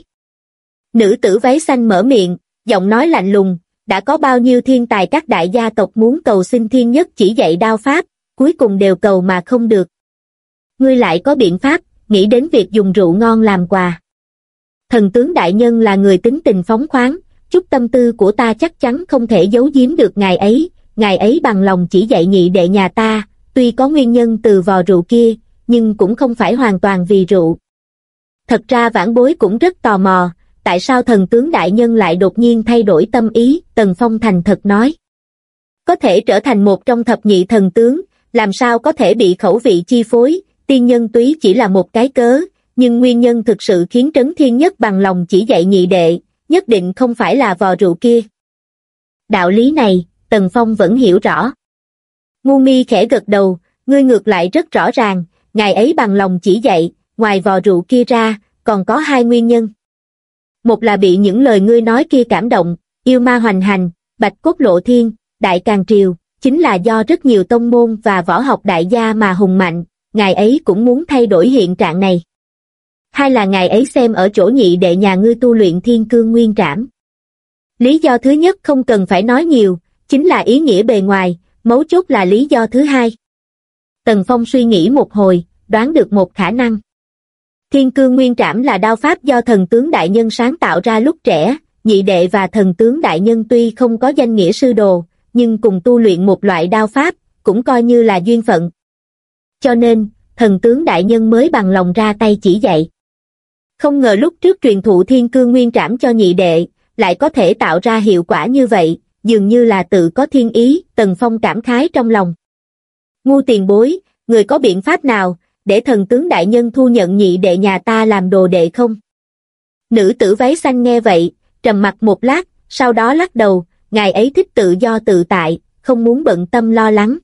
Nữ tử váy xanh mở miệng, giọng nói lạnh lùng, đã có bao nhiêu thiên tài các đại gia tộc muốn cầu xin Thiên Nhất chỉ dạy đao pháp, cuối cùng đều cầu mà không được. Ngươi lại có biện pháp, nghĩ đến việc dùng rượu ngon làm quà. Thần tướng đại nhân là người tính tình phóng khoáng, chút tâm tư của ta chắc chắn không thể giấu giếm được ngài ấy bằng lòng chỉ dạy nhị đệ nhà ta, tuy có nguyên nhân từ vò rượu kia, nhưng cũng không phải hoàn toàn vì rượu. Thật ra vãn bối cũng rất tò mò, tại sao thần tướng đại nhân lại đột nhiên thay đổi tâm ý, Tần Phong thành thật nói. Có thể trở thành một trong thập nhị thần tướng, làm sao có thể bị khẩu vị chi phối, tiên nhân túy chỉ là một cái cớ, nhưng nguyên nhân thực sự khiến Trấn Thiên Nhất bằng lòng chỉ dạy nhị đệ, nhất định không phải là vò rượu kia. Đạo lý này, Tần Phong vẫn hiểu rõ. Ngu Mi khẽ gật đầu, ngươi ngược lại rất rõ ràng, ngài ấy bằng lòng chỉ dạy, ngoài vò rượu kia ra, còn có hai nguyên nhân. Một là bị những lời ngươi nói kia cảm động, yêu ma hoành hành, bạch cốt lộ thiên, đại càn triều, chính là do rất nhiều tông môn và võ học đại gia mà hùng mạnh, ngài ấy cũng muốn thay đổi hiện trạng này. Hai là ngài ấy xem ở chỗ nhị đệ nhà ngươi tu luyện Thiên Cương Nguyên Trảm. Lý do thứ nhất không cần phải nói nhiều, chính là ý nghĩa bề ngoài, mấu chốt là lý do thứ hai. Tần Phong suy nghĩ một hồi, đoán được một khả năng. Thiên Cương Nguyên Trảm là đao pháp do thần tướng đại nhân sáng tạo ra lúc trẻ, nhị đệ và thần tướng đại nhân tuy không có danh nghĩa sư đồ, nhưng cùng tu luyện một loại đao pháp, cũng coi như là duyên phận. Cho nên, thần tướng đại nhân mới bằng lòng ra tay chỉ dạy. Không ngờ lúc trước truyền thụ Thiên Cương Nguyên Trảm cho nhị đệ, lại có thể tạo ra hiệu quả như vậy, dường như là tự có thiên ý. Tần Phong cảm khái trong lòng. Ngu tiền bối, người có biện pháp nào, để thần tướng đại nhân thu nhận nhị đệ nhà ta làm đồ đệ không? Nữ tử váy xanh nghe vậy, trầm mặc một lát, sau đó lắc đầu, ngài ấy thích tự do tự tại, không muốn bận tâm lo lắng.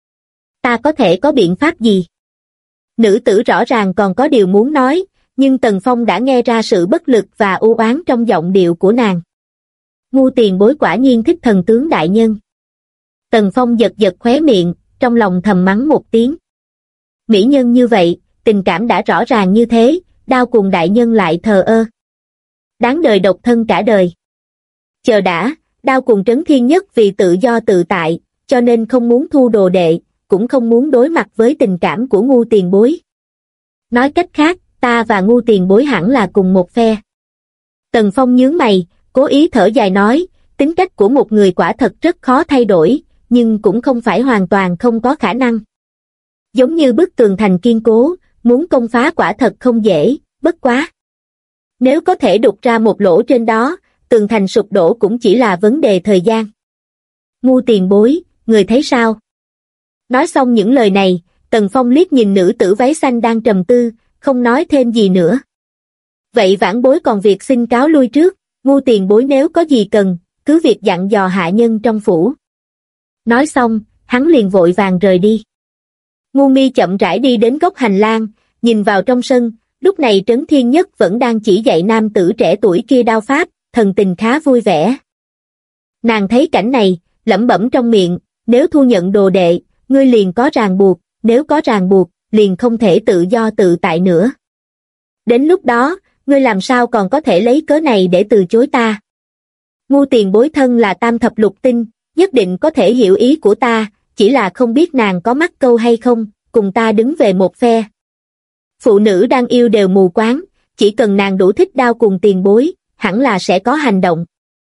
Ta có thể có biện pháp gì? Nữ tử rõ ràng còn có điều muốn nói, nhưng Tần Phong đã nghe ra sự bất lực và u oán trong giọng điệu của nàng. Ngu tiền bối quả nhiên thích thần tướng đại nhân. Tần Phong giật giật khóe miệng, trong lòng thầm mắng một tiếng. Mỹ nhân như vậy, tình cảm đã rõ ràng như thế, Đao Cùng đại nhân lại thờ ơ. Đáng đời độc thân cả đời. Chờ đã, Đao Cùng Trấn Thiên Nhất vì tự do tự tại, cho nên không muốn thu đồ đệ, cũng không muốn đối mặt với tình cảm của ngu tiền bối. Nói cách khác, ta và ngu tiền bối hẳn là cùng một phe. Tần Phong nhướng mày, cố ý thở dài nói, tính cách của một người quả thật rất khó thay đổi, nhưng cũng không phải hoàn toàn không có khả năng. Giống như bức tường thành kiên cố, muốn công phá quả thật không dễ, bất quá. Nếu có thể đục ra một lỗ trên đó, tường thành sụp đổ cũng chỉ là vấn đề thời gian. Ngu tiền bối, người thấy sao? Nói xong những lời này, Tần Phong liếc nhìn nữ tử váy xanh đang trầm tư, không nói thêm gì nữa. Vậy vãn bối còn việc xin cáo lui trước, ngu tiền bối nếu có gì cần, cứ việc dặn dò hạ nhân trong phủ. Nói xong, hắn liền vội vàng rời đi. Ngu Mi chậm rãi đi đến góc hành lang, nhìn vào trong sân, lúc này Trấn Thiên Nhất vẫn đang chỉ dạy nam tử trẻ tuổi kia đao pháp, thần tình khá vui vẻ. Nàng thấy cảnh này, lẩm bẩm trong miệng, nếu thu nhận đồ đệ, ngươi liền có ràng buộc, nếu có ràng buộc, liền không thể tự do tự tại nữa. Đến lúc đó, ngươi làm sao còn có thể lấy cớ này để từ chối ta? Ngu tiền bối thân là tam thập lục tinh, nhất định có thể hiểu ý của ta, chỉ là không biết nàng có mắc câu hay không, cùng ta đứng về một phe. Phụ nữ đang yêu đều mù quáng, chỉ cần nàng đủ thích Đao Cùng tiền bối, hẳn là sẽ có hành động.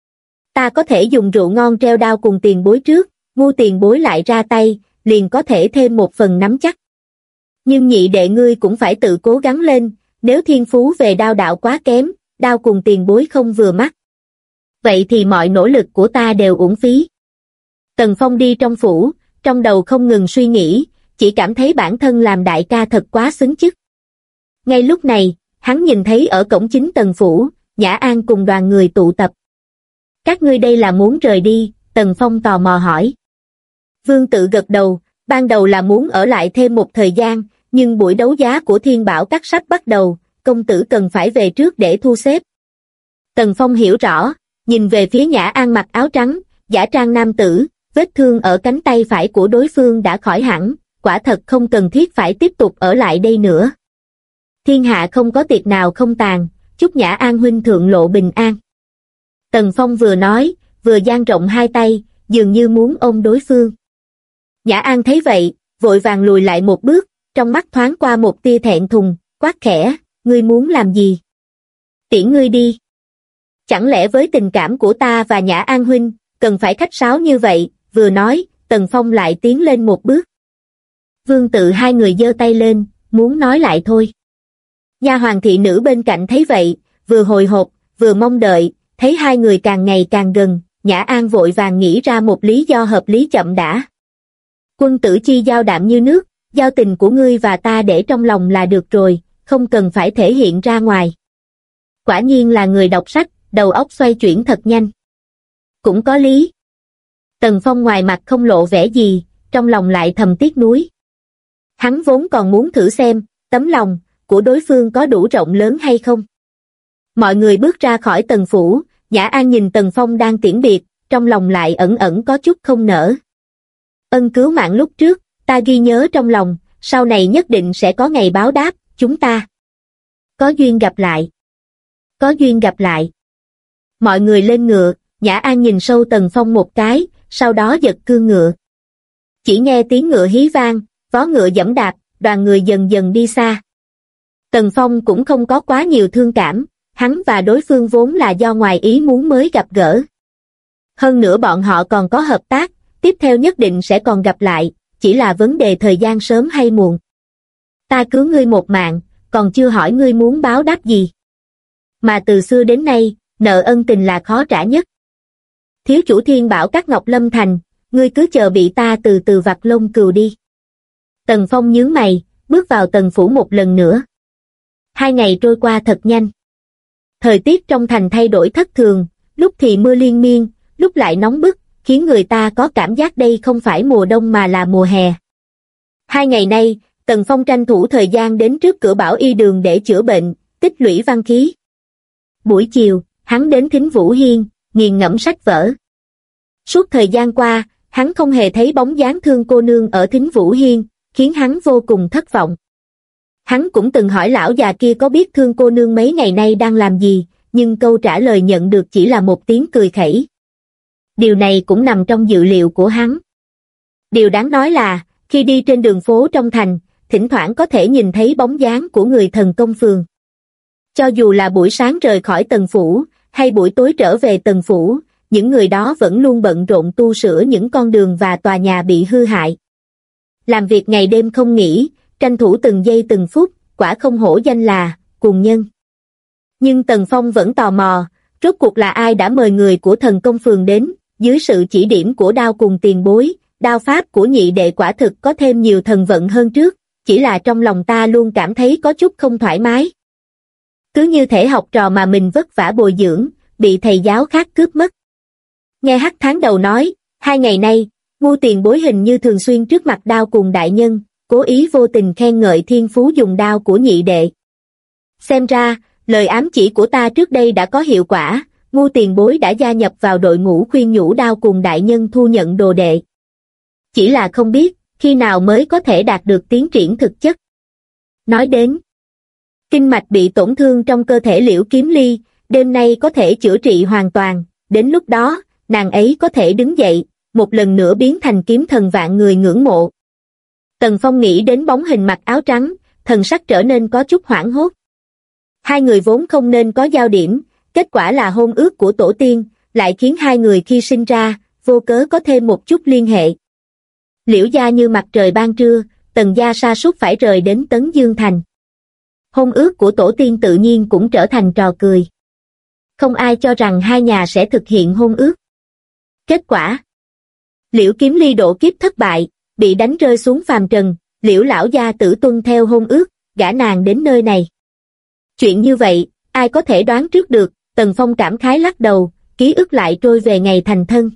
Ta có thể dùng rượu ngon treo Đao Cùng tiền bối trước, ngu tiền bối lại ra tay, liền có thể thêm một phần nắm chắc. Nhưng nhị đệ ngươi cũng phải tự cố gắng lên, nếu thiên phú về đao đạo quá kém, Đao Cùng tiền bối không vừa mắt. Vậy thì mọi nỗ lực của ta đều uổng phí. Tần Phong đi trong phủ, trong đầu không ngừng suy nghĩ, chỉ cảm thấy bản thân làm đại ca thật quá xứng chức. Ngay lúc này, hắn nhìn thấy ở cổng chính Tần phủ, Nhã An cùng đoàn người tụ tập. Các ngươi đây là muốn rời đi? Tần Phong tò mò hỏi. Vương Tự gật đầu, ban đầu là muốn ở lại thêm một thời gian, nhưng buổi đấu giá của Thiên Bảo Các sắp bắt đầu, công tử cần phải về trước để thu xếp. Tần Phong hiểu rõ, nhìn về phía Nhã An mặc áo trắng, giả trang nam tử, vết thương ở cánh tay phải của đối phương đã khỏi hẳn, quả thật không cần thiết phải tiếp tục ở lại đây nữa. Thiên hạ không có tiệc nào không tàn, chúc Nhã An huynh thượng lộ bình an. Tần Phong vừa nói, vừa dang rộng hai tay, dường như muốn ôm đối phương. Nhã An thấy vậy, vội vàng lùi lại một bước, trong mắt thoáng qua một tia thẹn thùng, quát khẽ, ngươi muốn làm gì? Tiễn ngươi đi. Chẳng lẽ với tình cảm của ta và Nhã An huynh, cần phải khách sáo như vậy? Vừa nói, Tần Phong lại tiến lên một bước. Vương Tự hai người giơ tay lên, muốn nói lại thôi. Nha hoàn thị nữ bên cạnh thấy vậy, vừa hồi hộp, vừa mong đợi, thấy hai người càng ngày càng gần, Nhã An vội vàng nghĩ ra một lý do hợp lý chậm đã. Quân tử chi giao đạm như nước, giao tình của ngươi và ta để trong lòng là được rồi, không cần phải thể hiện ra ngoài. Quả nhiên là người đọc sách, đầu óc xoay chuyển thật nhanh. Cũng có lý. Tần Phong ngoài mặt không lộ vẻ gì, trong lòng lại thầm tiếc nuối. Hắn vốn còn muốn thử xem, tấm lòng của đối phương có đủ rộng lớn hay không. Mọi người bước ra khỏi Tần phủ, Nhã An nhìn Tần Phong đang tiễn biệt, trong lòng lại ẩn ẩn có chút không nỡ. Ân cứu mạng lúc trước, ta ghi nhớ trong lòng, sau này nhất định sẽ có ngày báo đáp, chúng ta Có duyên gặp lại. Có duyên gặp lại. Mọi người lên ngựa, Nhã An nhìn sâu Tần Phong một cái, sau đó giật cương ngựa. Chỉ nghe tiếng ngựa hí vang, vó ngựa giẫm đạp, đoàn người dần dần đi xa. Tần Phong cũng không có quá nhiều thương cảm, hắn và đối phương vốn là do ngoài ý muốn mới gặp gỡ. Hơn nữa bọn họ còn có hợp tác, tiếp theo nhất định sẽ còn gặp lại, chỉ là vấn đề thời gian sớm hay muộn. Ta cứu ngươi một mạng, còn chưa hỏi ngươi muốn báo đáp gì. Mà từ xưa đến nay, nợ ân tình là khó trả nhất. Thiếu chủ Thiên bảo các Ngọc Lâm Thành, ngươi cứ chờ bị ta từ từ vặt lông cừu đi. Tần Phong nhướng mày, bước vào Tần phủ một lần nữa. 2 ngày trôi qua thật nhanh. Thời tiết trong thành thay đổi thất thường, lúc thì mưa liên miên, lúc lại nóng bức, khiến người ta có cảm giác đây không phải mùa đông mà là mùa hè. 2 ngày nay, Tần Phong tranh thủ thời gian đến trước cửa Bảo Y đường để chữa bệnh, tích lũy văn khí. Buổi chiều, hắn đến Thính Vũ Hiên, nghiền ngẫm sách vở. Suốt thời gian qua, hắn không hề thấy bóng dáng Thương cô nương ở Thính Vũ Hiên, khiến hắn vô cùng thất vọng. Hắn cũng từng hỏi lão già kia có biết Thương cô nương mấy ngày nay đang làm gì, nhưng câu trả lời nhận được chỉ là một tiếng cười khẩy. Điều này cũng nằm trong dự liệu của hắn. Điều đáng nói là, khi đi trên đường phố trong thành, thỉnh thoảng có thể nhìn thấy bóng dáng của người Thần Công phường. Cho dù là buổi sáng rời khỏi Tần phủ, hay buổi tối trở về Tần phủ, những người đó vẫn luôn bận rộn tu sửa những con đường và tòa nhà bị hư hại. Làm việc ngày đêm không nghỉ, tranh thủ từng giây từng phút, quả không hổ danh là cuồng nhân. Nhưng Tần Phong vẫn tò mò, rốt cuộc là ai đã mời người của Thần Công phường đến, dưới sự chỉ điểm của Đao cùng tiền bối, đao pháp của nhị đệ quả thực có thêm nhiều thần vận hơn trước, chỉ là trong lòng ta luôn cảm thấy có chút không thoải mái. Cứ như thể học trò mà mình vất vả bồi dưỡng, bị thầy giáo khác cướp mất. Nghe Hắc Tháng Đầu nói, 2 ngày nay, Ngu tiền bối hình như thường xuyên trước mặt Đao cùng đại nhân, cố ý vô tình khen ngợi thiên phú dùng đao của nhị đệ. Xem ra, lời ám chỉ của ta trước đây đã có hiệu quả, Ngu tiền bối đã gia nhập vào đội ngũ khuyên nhủ Đao cùng đại nhân thu nhận đồ đệ. Chỉ là không biết, khi nào mới có thể đạt được tiến triển thực chất. Nói đến kinh mạch bị tổn thương trong cơ thể Liễu Kiếm Ly, đêm nay có thể chữa trị hoàn toàn, đến lúc đó, nàng ấy có thể đứng dậy, một lần nữa biến thành kiếm thần vạn người ngưỡng mộ. Tần Phong nghĩ đến bóng hình mặc áo trắng, thần sắc trở nên có chút hoảng hốt. 2 người vốn không nên có giao điểm, kết quả là hôn ước của tổ tiên, lại khiến 2 người khi sinh ra, vô cớ có thêm một chút liên hệ. Liễu gia như mặt trời ban trưa, Tần gia sa sút phải rời đến Tấn Dương Thành. Hôn ước của tổ tiên tự nhiên cũng trở thành trò cười. Không ai cho rằng 2 nhà sẽ thực hiện hôn ước. Kết quả, Liễu Kiếm Ly độ kiếp thất bại, bị đánh rơi xuống phàm trần, Liễu lão gia tử tuân theo hôn ước, gả nàng đến nơi này. Chuyện như vậy, ai có thể đoán trước được, Tần Phong cảm khái lắc đầu, ký ức lại trôi về ngày thành thân.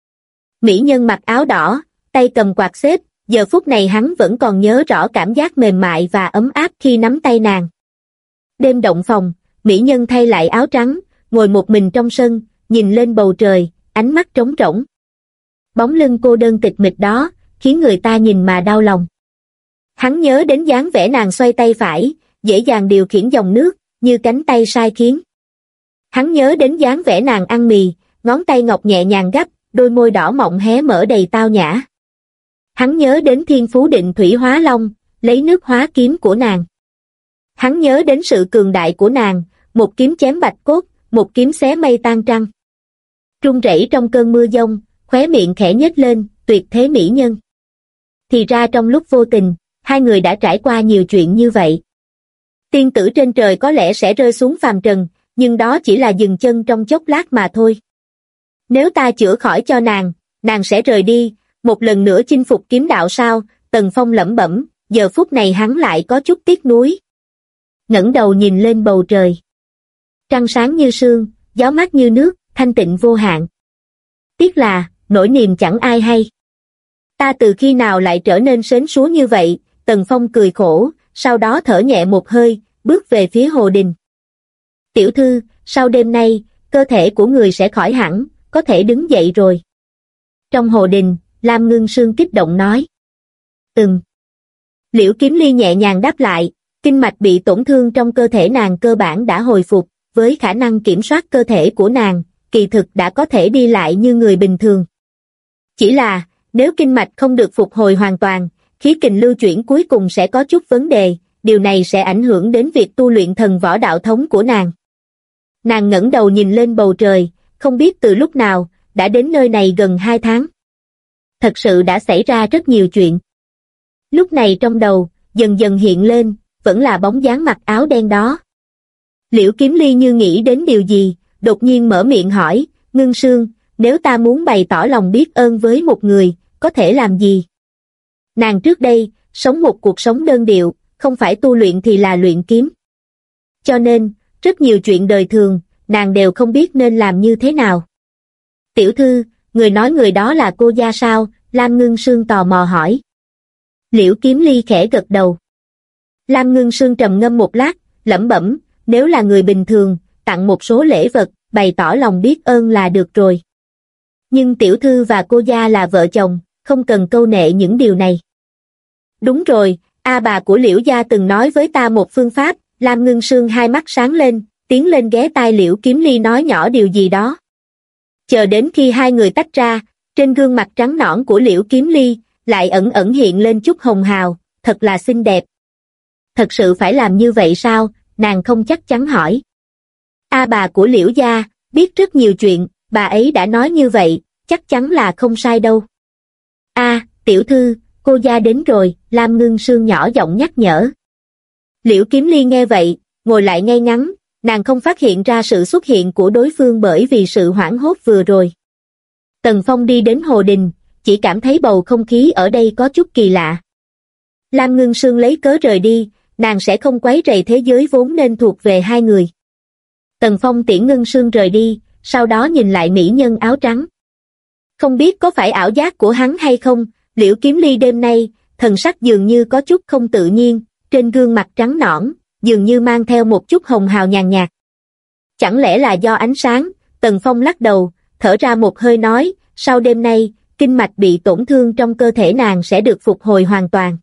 Mỹ nhân mặc áo đỏ, tay cầm quạt xếp, giờ phút này hắn vẫn còn nhớ rõ cảm giác mềm mại và ấm áp khi nắm tay nàng. Đêm động phòng, mỹ nhân thay lại áo trắng, ngồi một mình trong sân, nhìn lên bầu trời, ánh mắt trống rỗng. Bóng lưng cô đơn tịch mịch đó, khiến người ta nhìn mà đau lòng. Hắn nhớ đến dáng vẻ nàng xoay tay phải, dễ dàng điều khiển dòng nước, như cánh tay sai khiến. Hắn nhớ đến dáng vẻ nàng ăn mì, ngón tay ngọc nhẹ nhàng gắp, đôi môi đỏ mọng hé mở đầy tao nhã. Hắn nhớ đến thiên phú định thủy hóa long, lấy nước hóa kiếm của nàng. Hắn nhớ đến sự cường đại của nàng, một kiếm chém bạch cốt, một kiếm xé mây tan trăng. Run rẩy trong cơn mưa giông, khóe miệng khẽ nhếch lên, tuyệt thế mỹ nhân. Thì ra trong lúc vô tình, 2 người đã trải qua nhiều chuyện như vậy. Tiên tử trên trời có lẽ sẽ rơi xuống phàm trần, nhưng đó chỉ là dừng chân trong chốc lát mà thôi. Nếu ta chữa khỏi cho nàng sẽ rời đi, một lần nữa chinh phục kiếm đạo sao? Tần Phong lẩm bẩm, giờ phút này hắn lại có chút tiếc nuối. Ngẩng đầu nhìn lên bầu trời. Trăng sáng như sương, gió mát như nước, thanh tịnh vô hạn. Tiếc là, nỗi niềm chẳng ai hay. Ta từ khi nào lại trở nên sến súa như vậy? Tần Phong cười khổ, sau đó thở nhẹ một hơi, bước về phía hồ đình. Tiểu thư, sau đêm nay, cơ thể của người sẽ khỏi hẳn, có thể đứng dậy rồi. Trong hồ đình, Lam Ngưng Sương kích động nói. Liễu Kiếm Ly nhẹ nhàng đáp lại, Kinh mạch bị tổn thương trong cơ thể nàng cơ bản đã hồi phục, với khả năng kiểm soát cơ thể của nàng, kỳ thực đã có thể đi lại như người bình thường. Chỉ là, nếu kinh mạch không được phục hồi hoàn toàn, khí kình lưu chuyển cuối cùng sẽ có chút vấn đề, điều này sẽ ảnh hưởng đến việc tu luyện thần võ đạo thống của nàng. Nàng ngẩng đầu nhìn lên bầu trời, không biết từ lúc nào, đã đến nơi này gần 2 tháng. Thật sự đã xảy ra rất nhiều chuyện. Lúc này trong đầu, dần dần hiện lên, vẫn là bóng dáng mặc áo đen đó. Liễu Kiếm Ly như nghĩ đến điều gì, đột nhiên mở miệng hỏi, Ngưng Sương, nếu ta muốn bày tỏ lòng biết ơn với một người, có thể làm gì? Nàng trước đây, sống một cuộc sống đơn điệu, không phải tu luyện thì là luyện kiếm. Cho nên, rất nhiều chuyện đời thường, nàng đều không biết nên làm như thế nào. Tiểu thư, người nói người đó là cô gia sao? Lam Ngưng Sương tò mò hỏi. Liễu Kiếm Ly khẽ gật đầu. Lam Ngưng Sương trầm ngâm một lát, lẩm bẩm, nếu là người bình thường, tặng một số lễ vật, bày tỏ lòng biết ơn là được rồi. Nhưng tiểu thư và cô gia là vợ chồng, không cần câu nệ những điều này. Đúng rồi, bà của Liễu gia từng nói với ta một phương pháp. Lam Ngưng Sương hai mắt sáng lên, tiến lên ghé tai Liễu Kiếm Ly nói nhỏ điều gì đó. Chờ đến khi hai người tách ra, trên gương mặt trắng nõn của Liễu Kiếm Ly, lại ẩn ẩn hiện lên chút hồng hào, thật là xinh đẹp. Thật sự phải làm như vậy sao? Nàng không chắc chắn hỏi. Bà của Liễu gia, biết rất nhiều chuyện, bà ấy đã nói như vậy, chắc chắn là không sai đâu. Tiểu thư, cô gia đến rồi, Lam Ngưng Sương nhỏ giọng nhắc nhở. Liễu Kiếm Ly nghe vậy, ngồi lại ngay ngắn, nàng không phát hiện ra sự xuất hiện của đối phương bởi vì sự hoảng hốt vừa rồi. Tần Phong đi đến hồ đình, chỉ cảm thấy bầu không khí ở đây có chút kỳ lạ. Lam Ngưng Sương lấy cớ rời đi, nàng sẽ không quấy rầy thế giới vốn nên thuộc về hai người. Tần Phong tiễn Ngưng Sương rời đi, sau đó nhìn lại mỹ nhân áo trắng. Không biết có phải ảo giác của hắn hay không, Liễu Kiếm Ly đêm nay, thần sắc dường như có chút không tự nhiên, trên gương mặt trắng nõn, dường như mang theo một chút hồng hào nhàn nhạt. Chẳng lẽ là do ánh sáng? Tần Phong lắc đầu, thở ra một hơi nói, sau đêm nay, kinh mạch bị tổn thương trong cơ thể nàng sẽ được phục hồi hoàn toàn.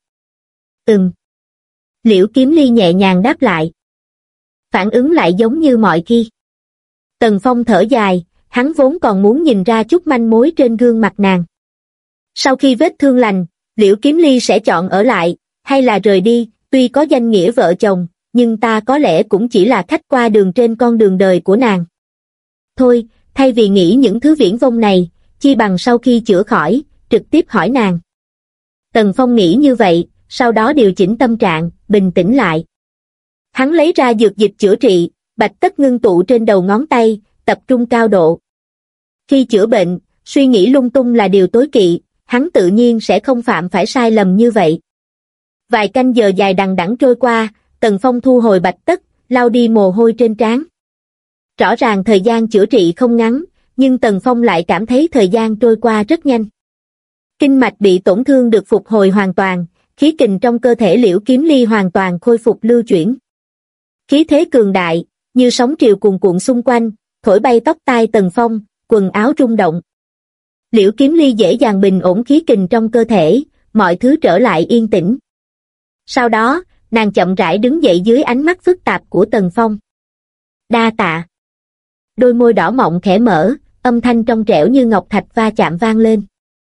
Liễu Kiếm Ly nhẹ nhàng đáp lại. Phản ứng lại giống như mọi khi. Tần Phong thở dài, hắn vốn còn muốn nhìn ra chút manh mối trên gương mặt nàng. Sau khi vết thương lành, Liễu Kiếm Ly sẽ chọn ở lại, hay là rời đi, tuy có danh nghĩa vợ chồng, nhưng ta có lẽ cũng chỉ là khách qua đường trên con đường đời của nàng. Thôi, thay vì nghĩ những thứ viển vông này, chi bằng sau khi chữa khỏi, trực tiếp hỏi nàng. Tần Phong nghĩ như vậy, sau đó điều chỉnh tâm trạng, bình tĩnh lại. Hắn lấy ra dược dịch chữa trị, bạch tất ngưng tụ trên đầu ngón tay, tập trung cao độ. Khi chữa bệnh, suy nghĩ lung tung là điều tối kỵ, hắn tự nhiên sẽ không phạm phải sai lầm như vậy. Vài canh giờ dài đằng đẵng trôi qua, Tần Phong thu hồi bạch tất, lau đi mồ hôi trên trán. Rõ ràng thời gian chữa trị không ngắn, nhưng Tần Phong lại cảm thấy thời gian trôi qua rất nhanh. Kinh mạch bị tổn thương được phục hồi hoàn toàn, khí kình trong cơ thể Liễu Kiếm Ly hoàn toàn khôi phục lưu chuyển. Khí thế cường đại, như sóng triều cuồn cuộn xung quanh, thổi bay tóc tai Tần Phong, quần áo rung động. Liễu Kiếm Ly dễ dàng bình ổn khí kình trong cơ thể, mọi thứ trở lại yên tĩnh. Sau đó, nàng chậm rãi đứng dậy dưới ánh mắt phức tạp của Tần Phong. Đa tạ. Đôi môi đỏ mọng khẽ mở, âm thanh trong trẻo như ngọc thạch va chạm vang lên.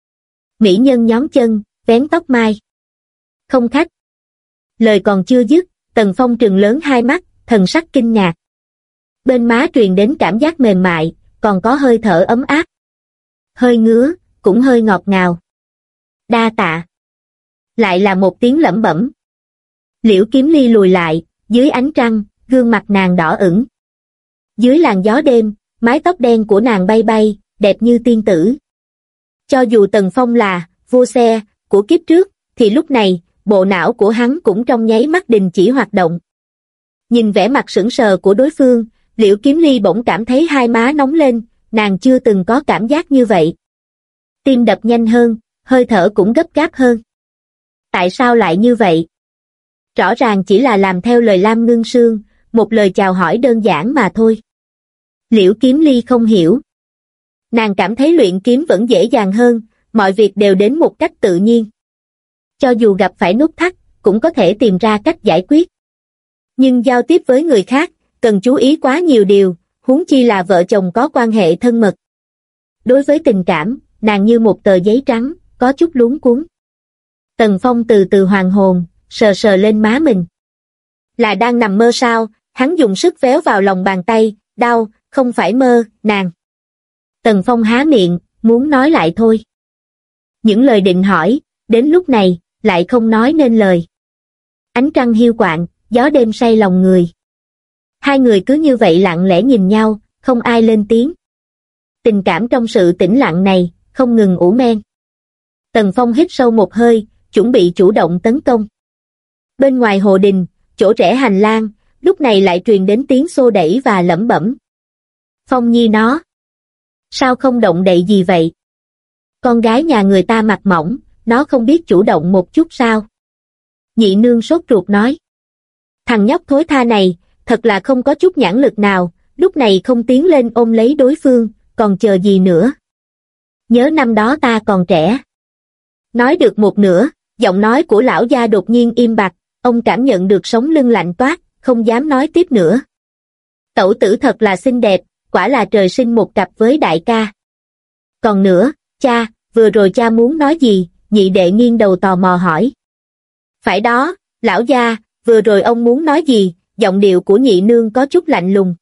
Mỹ nhân nhón chân, vén tóc mai. Không khách. Lời còn chưa dứt, Tần Phong trừng lớn hai mắt, thần sắc kinh ngạc. Bên má truyền đến cảm giác mềm mại, còn có hơi thở ấm áp. Hơi ngứa, cũng hơi ngọt ngào. Đa tạ. Lại là một tiếng lẩm bẩm. Liễu Kiếm Ly lùi lại, dưới ánh trăng, gương mặt nàng đỏ ửng. Dưới làn gió đêm, mái tóc đen của nàng bay bay, đẹp như tiên tử. Cho dù Tần Phong là vua xe của kiếp trước, thì lúc này, bộ não của hắn cũng trong nháy mắt đình chỉ hoạt động. Nhìn vẻ mặt sững sờ của đối phương, Liễu Kiếm Ly bỗng cảm thấy hai má nóng lên, nàng chưa từng có cảm giác như vậy. Tim đập nhanh hơn, hơi thở cũng gấp gáp hơn. Tại sao lại như vậy? Rõ ràng chỉ là làm theo lời Lam Ngưng Sương, một lời chào hỏi đơn giản mà thôi. Liễu Kiếm Ly không hiểu. Nàng cảm thấy luyện kiếm vẫn dễ dàng hơn, mọi việc đều đến một cách tự nhiên. Cho dù gặp phải nút thắt, cũng có thể tìm ra cách giải quyết. Nhưng giao tiếp với người khác, cần chú ý quá nhiều điều, huống chi là vợ chồng có quan hệ thân mật. Đối với tình cảm, nàng như một tờ giấy trắng, có chút luống cuống. Tần Phong từ từ hoàn hồn, sờ sờ lên má mình. Là đang nằm mơ sao? Hắn dùng sức véo vào lòng bàn tay, đau, không phải mơ, nàng. Tần Phong há miệng, muốn nói lại thôi. Những lời định hỏi, đến lúc này, lại không nói nên lời. Ánh trăng hiu quạnh, gió đêm say lòng người. Hai người cứ như vậy lặng lẽ nhìn nhau, không ai lên tiếng. Tình cảm trong sự tĩnh lặng này, không ngừng ủ men. Tần Phong hít sâu một hơi, chuẩn bị chủ động tấn công. Bên ngoài hồ đình, chỗ rẽ hành lang, lúc này lại truyền đến tiếng xô đẩy và lẩm bẩm. Phong Nhi nó. Sao không động đậy gì vậy? Con gái nhà người ta mặt mỏng, nó không biết chủ động một chút sao? Nhị nương sốt ruột nói. Thằng nhóc thối tha này, thật là không có chút nhãn lực nào, lúc này không tiến lên ôm lấy đối phương, còn chờ gì nữa? Nhớ năm đó ta còn trẻ. Nói được một nửa, giọng nói của lão gia đột nhiên im bặt, ông cảm nhận được sống lưng lạnh toát, không dám nói tiếp nữa. Tẩu tử thật là xinh đẹp, quả là trời sinh một cặp với đại ca. Còn nữa, cha, vừa rồi cha muốn nói gì? Nhị đệ nghiêng đầu tò mò hỏi. Phải đó, lão gia, vừa rồi ông muốn nói gì? Giọng điệu của nhị nương có chút lạnh lùng.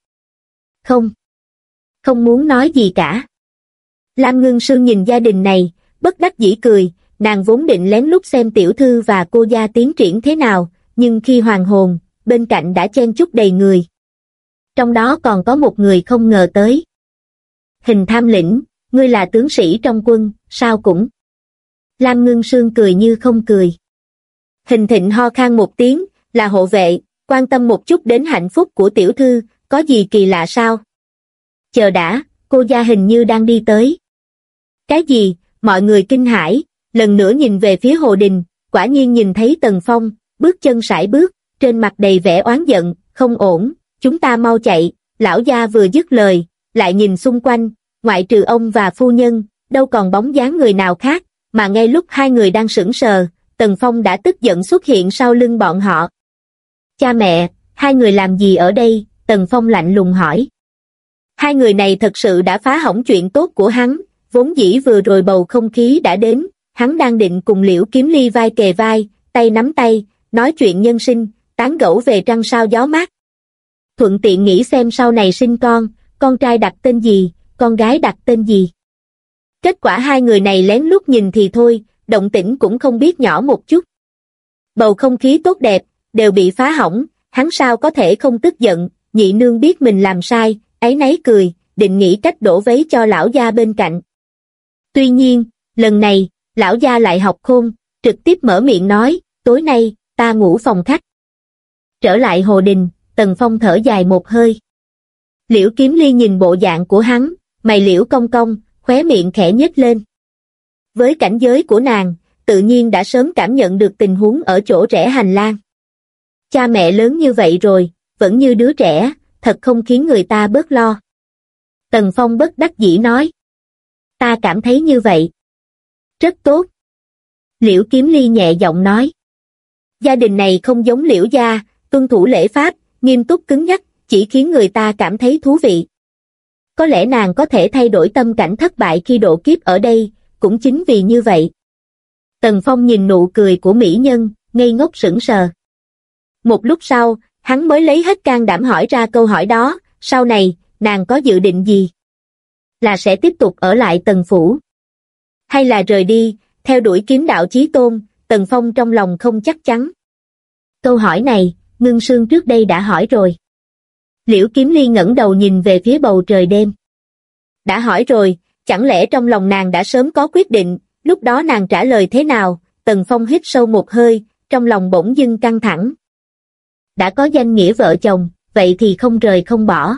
Không muốn nói gì cả. Lam Ngưng Sương nhìn gia đình này, bất đắc dĩ cười, nàng vốn định lén lút xem tiểu thư và cô gia tiến triển thế nào, nhưng khi hoàn hồn, bên cạnh đã chen chúc đầy người. Trong đó còn có một người không ngờ tới. Hình Tham Lĩnh, ngươi là tướng sĩ trong quân, sao cũng. Lam Ngưng Sương cười như không cười. Hình Thịnh ho khan một tiếng, là hộ vệ, quan tâm một chút đến hạnh phúc của tiểu thư, có gì kỳ lạ sao? Chờ đã, cô gia hình như đang đi tới. Cái gì? Mọi người kinh hãi, lần nữa nhìn về phía hồ đình, quả nhiên nhìn thấy Tần Phong, bước chân sải bước, trên mặt đầy vẻ oán giận, không ổn, chúng ta mau chạy. Lão gia vừa dứt lời, lại nhìn xung quanh, ngoại trừ ông và phu nhân, đâu còn bóng dáng người nào khác, mà ngay lúc hai người đang sững sờ, Tần Phong đã tức giận xuất hiện sau lưng bọn họ. Cha mẹ, hai người làm gì ở đây? Tần Phong lạnh lùng hỏi. Hai người này thật sự đã phá hỏng chuyện tốt của hắn, vốn dĩ vừa rồi bầu không khí đã đến, hắn đang định cùng Liễu Kiếm Ly vai kề vai, tay nắm tay, nói chuyện nhân sinh, tán gẫu về trăng sao gió mát. Thuận tiện nghĩ xem sau này sinh con trai đặt tên gì, con gái đặt tên gì. Kết quả hai người này lén lút nhìn thì thôi, động tĩnh cũng không biết nhỏ một chút. Bầu không khí tốt đẹp, đều bị phá hỏng, hắn sao có thể không tức giận. Nhị nương biết mình làm sai, áy náy cười, định nghĩ cách đổ vấy cho lão gia bên cạnh. Tuy nhiên, lần này, lão gia lại học khôn, trực tiếp mở miệng nói, tối nay, ta ngủ phòng khách. Trở lại hồ đình, Tần Phong thở dài một hơi. Liễu Kiếm Ly nhìn bộ dạng của hắn, mày liễu cong cong, khóe miệng khẽ nhếch lên. Với cảnh giới của nàng, tự nhiên đã sớm cảm nhận được tình huống ở chỗ rẽ hành lang. Cha mẹ lớn như vậy rồi, vẫn như đứa trẻ, thật không khiến người ta bớt lo. Tần Phong bất đắc dĩ nói. Ta cảm thấy như vậy. Rất tốt. Liễu Kiếm Ly nhẹ giọng nói. Gia đình này không giống Liễu gia, tuân thủ lễ pháp, nghiêm túc cứng nhắc, chỉ khiến người ta cảm thấy thú vị. Có lẽ nàng có thể thay đổi tâm cảnh thất bại khi độ kiếp ở đây, cũng chính vì như vậy. Tần Phong nhìn nụ cười của mỹ nhân, ngây ngốc sững sờ. Một lúc sau, hắn mới lấy hết can đảm hỏi ra câu hỏi đó, sau này, nàng có dự định gì? Là sẽ tiếp tục ở lại Tần phủ? Hay là rời đi, theo đuổi kiếm đạo chí tôn? Tần Phong trong lòng không chắc chắn. Câu hỏi này, Ngưng Sương trước đây đã hỏi rồi. Liễu Kiếm Ly ngẩng đầu nhìn về phía bầu trời đêm. Đã hỏi rồi, chẳng lẽ trong lòng nàng đã sớm có quyết định, lúc đó nàng trả lời thế nào? Tần Phong hít sâu một hơi, trong lòng bỗng dưng căng thẳng. Đã có danh nghĩa vợ chồng, vậy thì không rời không bỏ.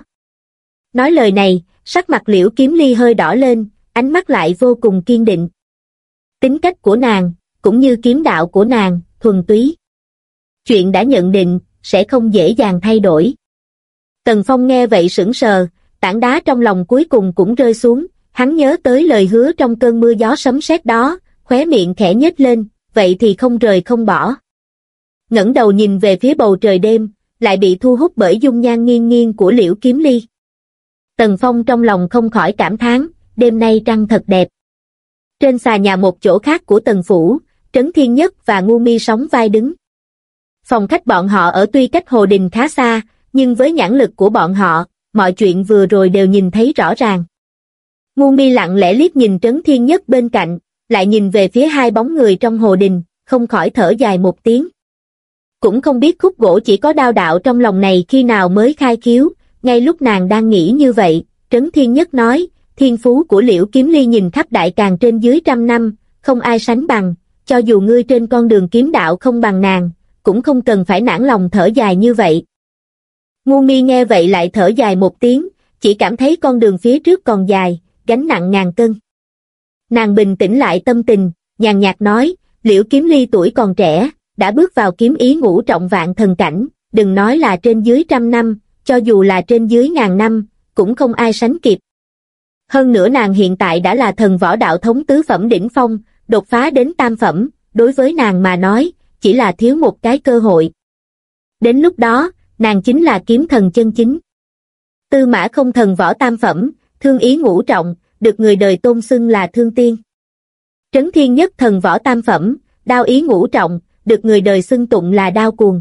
Nói lời này, sắc mặt Liễu Kiếm Ly hơi đỏ lên, ánh mắt lại vô cùng kiên định. Tính cách của nàng, cũng như kiếm đạo của nàng, thuần túy. Chuyện đã nhận định, sẽ không dễ dàng thay đổi. Tần Phong nghe vậy sững sờ, tảng đá trong lòng cuối cùng cũng rơi xuống, hắn nhớ tới lời hứa trong cơn mưa gió sấm sét đó, khóe miệng khẽ nhếch lên, vậy thì không rời không bỏ. Ngẩng đầu nhìn về phía bầu trời đêm, lại bị thu hút bởi dung nhan nghiêng nghiêng của Liễu Kiếm Ly. Tần Phong trong lòng không khỏi cảm thán, đêm nay trăng thật đẹp. Trên xà nhà một chỗ khác của Tần phủ, Trấn Thiên Nhất và Ngu Mi sóng vai đứng. Phòng khách bọn họ ở tuy cách hồ đình khá xa, nhưng với nhãn lực của bọn họ, mọi chuyện vừa rồi đều nhìn thấy rõ ràng. Ngu Mi lặng lẽ liếc nhìn Trấn Thiên Nhất bên cạnh, lại nhìn về phía hai bóng người trong hồ đình, không khỏi thở dài một tiếng. Cũng không biết khúc gỗ chỉ có đao đạo trong lòng này khi nào mới khai khiếu. Ngay lúc nàng đang nghĩ như vậy, Trấn Thiên Nhất nói, thiên phú của Liễu Kiếm Ly nhìn khắp đại càn trên dưới 100 năm, không ai sánh bằng, cho dù ngươi trên con đường kiếm đạo không bằng nàng, cũng không cần phải nản lòng thở dài như vậy. Ngu Mi nghe vậy lại thở dài một tiếng, chỉ cảm thấy con đường phía trước còn dài, gánh nặng ngàn cân. Nàng bình tĩnh lại tâm tình, nhàn nhạt nói, Liễu Kiếm Ly tuổi còn trẻ, đã bước vào kiếm ý ngũ trọng vạn thần cảnh, đừng nói là trên dưới 100 năm, cho dù là trên dưới 1000 năm, cũng không ai sánh kịp. Hơn nữa nàng hiện tại đã là thần võ đạo thống tứ phẩm đỉnh phong, đột phá đến tam phẩm, đối với nàng mà nói, chỉ là thiếu một cái cơ hội. Đến lúc đó, nàng chính là kiếm thần chân chính. Tư Mã Không thần võ tam phẩm, thương ý ngũ trọng, được người đời tôn xưng là thương tiên. Trấn Thiên Nhất thần võ tam phẩm, đao ý ngũ trọng, được người đời xưng tụng là đao cuồng.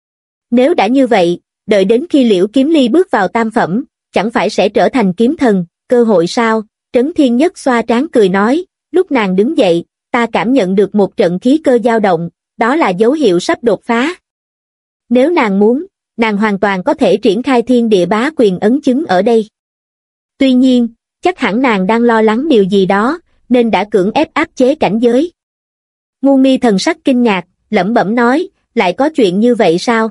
Nếu đã như vậy, đợi đến khi Liễu Kiếm Ly bước vào tam phẩm, chẳng phải sẽ trở thành kiếm thần, cơ hội sao? Trấn Thiên Nhất xoa trán cười nói, lúc nàng đứng dậy, ta cảm nhận được một trận khí cơ dao động, đó là dấu hiệu sắp đột phá. Nếu nàng muốn, nàng hoàn toàn có thể triển khai thiên địa bá quyền ấn chứng ở đây. Tuy nhiên, chắc hẳn nàng đang lo lắng điều gì đó, nên đã cưỡng ép áp chế cảnh giới. Ngu Mi thần sắc kinh ngạc, lẩm bẩm nói, lại có chuyện như vậy sao?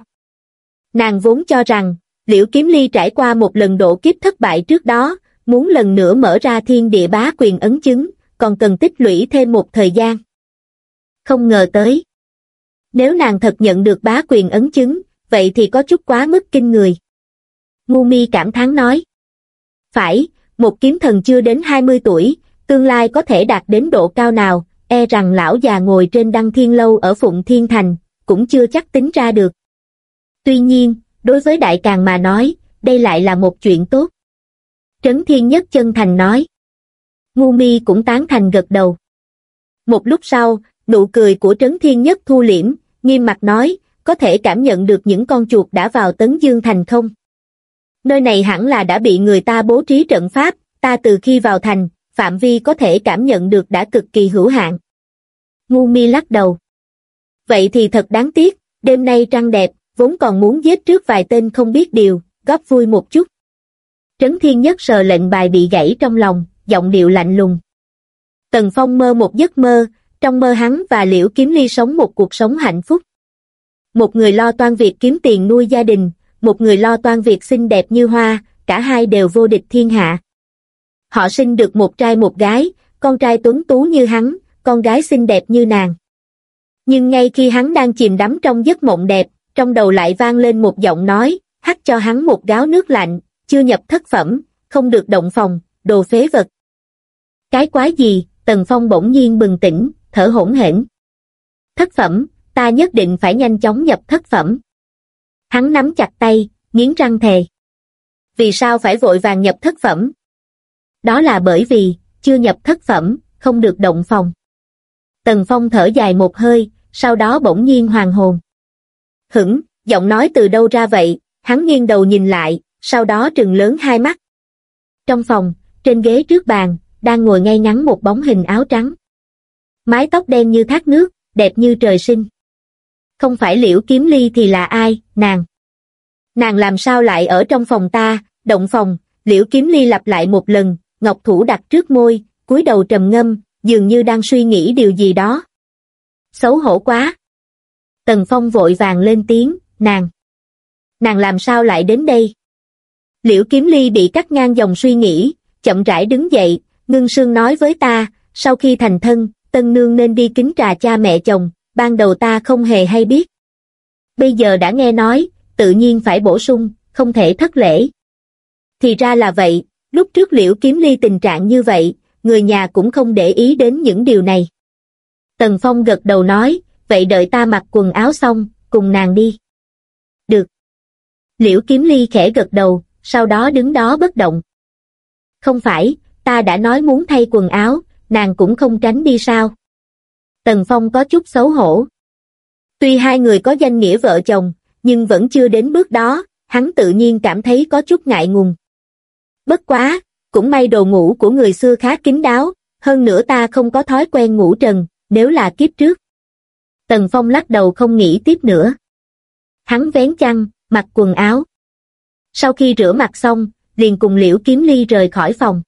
Nàng vốn cho rằng, Liễu Kiếm Ly trải qua một lần độ kiếp thất bại trước đó, muốn lần nữa mở ra thiên địa bá quyền ấn chứng, còn cần tích lũy thêm một thời gian. Không ngờ tới. Nếu nàng thật nhận được bá quyền ấn chứng, vậy thì có chút quá mức kinh người. Ngu Mi cảm thán nói. Phải, một kiếm thần chưa đến 20 tuổi, tương lai có thể đạt đến độ cao nào, e rằng lão già ngồi trên Đăng Thiên Lâu ở Phụng Thiên Thành, cũng chưa chắc tính ra được. Tuy nhiên, đối với Đại Càn mà nói, đây lại là một chuyện tốt. Trấn Thiên Nhất chân thành nói. Ngu Mi cũng tán thành gật đầu. Một lúc sau, nụ cười của Trấn Thiên Nhất thu liễm, nghiêm mặt nói, có thể cảm nhận được những con chuột đã vào Tấn Dương Thành không? Nơi này hẳn là đã bị người ta bố trí trận pháp, ta từ khi vào thành, phạm vi có thể cảm nhận được đã cực kỳ hữu hạn. Ngu Mi lắc đầu. Vậy thì thật đáng tiếc, đêm nay trăng đẹp, vốn còn muốn giết trước vài tên không biết điều, góp vui một chút. Trấn Thiên Nhất sờ lệnh bài bị gãy trong lòng, giọng điệu lạnh lùng. Tần Phong mơ một giấc mơ, trong mơ hắn và Liễu Kiếm Ly sống một cuộc sống hạnh phúc. Một người lo toan việc kiếm tiền nuôi gia đình, một người lo toan việc xinh đẹp như hoa, cả hai đều vô địch thiên hạ. Họ sinh được một trai một gái, con trai tuấn tú như hắn, con gái xinh đẹp như nàng. Nhưng ngay khi hắn đang chìm đắm trong giấc mộng đẹp, trong đầu lại vang lên một giọng nói, hắt cho hắn một gáo nước lạnh, chưa nhập thất phẩm, không được động phòng, đồ phế vật. Cái quái gì? Tần Phong bỗng nhiên bừng tỉnh, thở hổn hển. Thất phẩm, ta nhất định phải nhanh chóng nhập thất phẩm. Hắn nắm chặt tay, nghiến răng thề. Vì sao phải vội vàng nhập thất phẩm? Đó là bởi vì, chưa nhập thất phẩm, không được động phòng. Tần Phong thở dài một hơi, sau đó bỗng nhiên hoàn hồn. Hửng, giọng nói từ đâu ra vậy? Hắn nghiêng đầu nhìn lại, sau đó trừng lớn hai mắt. Trong phòng, trên ghế trước bàn, đang ngồi ngay ngắn một bóng hình áo trắng. Mái tóc đen như thác nước, đẹp như trời sinh. Không phải Liễu Kiếm Ly thì là ai? Nàng. Nàng làm sao lại ở trong phòng ta? Động phòng? Liễu Kiếm Ly lặp lại một lần, ngọc thủ đặt trước môi, cúi đầu trầm ngâm, dường như đang suy nghĩ điều gì đó. Xấu hổ quá. Tần Phong vội vàng lên tiếng, nàng. Nàng làm sao lại đến đây? Liễu Kiếm Ly bị cắt ngang dòng suy nghĩ, chậm rãi đứng dậy, ngưng sương nói với ta, sau khi thành thân, tân nương nên đi kính trà cha mẹ chồng, ban đầu ta không hề hay biết. Bây giờ đã nghe nói, tự nhiên phải bổ sung, không thể thất lễ. Thì ra là vậy, lúc trước Liễu Kiếm Ly tình trạng như vậy, người nhà cũng không để ý đến những điều này. Tần Phong gật đầu nói, vậy đợi ta mặc quần áo xong, cùng nàng đi. Được. Liễu Kiếm Ly khẽ gật đầu, sau đó đứng đó bất động. Không phải, ta đã nói muốn thay quần áo, nàng cũng không tránh đi sao? Tần Phong có chút xấu hổ. Tuy hai người có danh nghĩa vợ chồng, nhưng vẫn chưa đến bước đó, hắn tự nhiên cảm thấy có chút ngại ngùng. Bất quá, cũng may đồ ngủ của người xưa khá kín đáo, hơn nữa ta không có thói quen ngủ trần, nếu là kiếp trước. Tần Phong lắc đầu không nghĩ tiếp nữa. Hắn vén chăn, mặc quần áo. Sau khi rửa mặt xong, liền cùng Liễu Kiếm Ly rời khỏi phòng.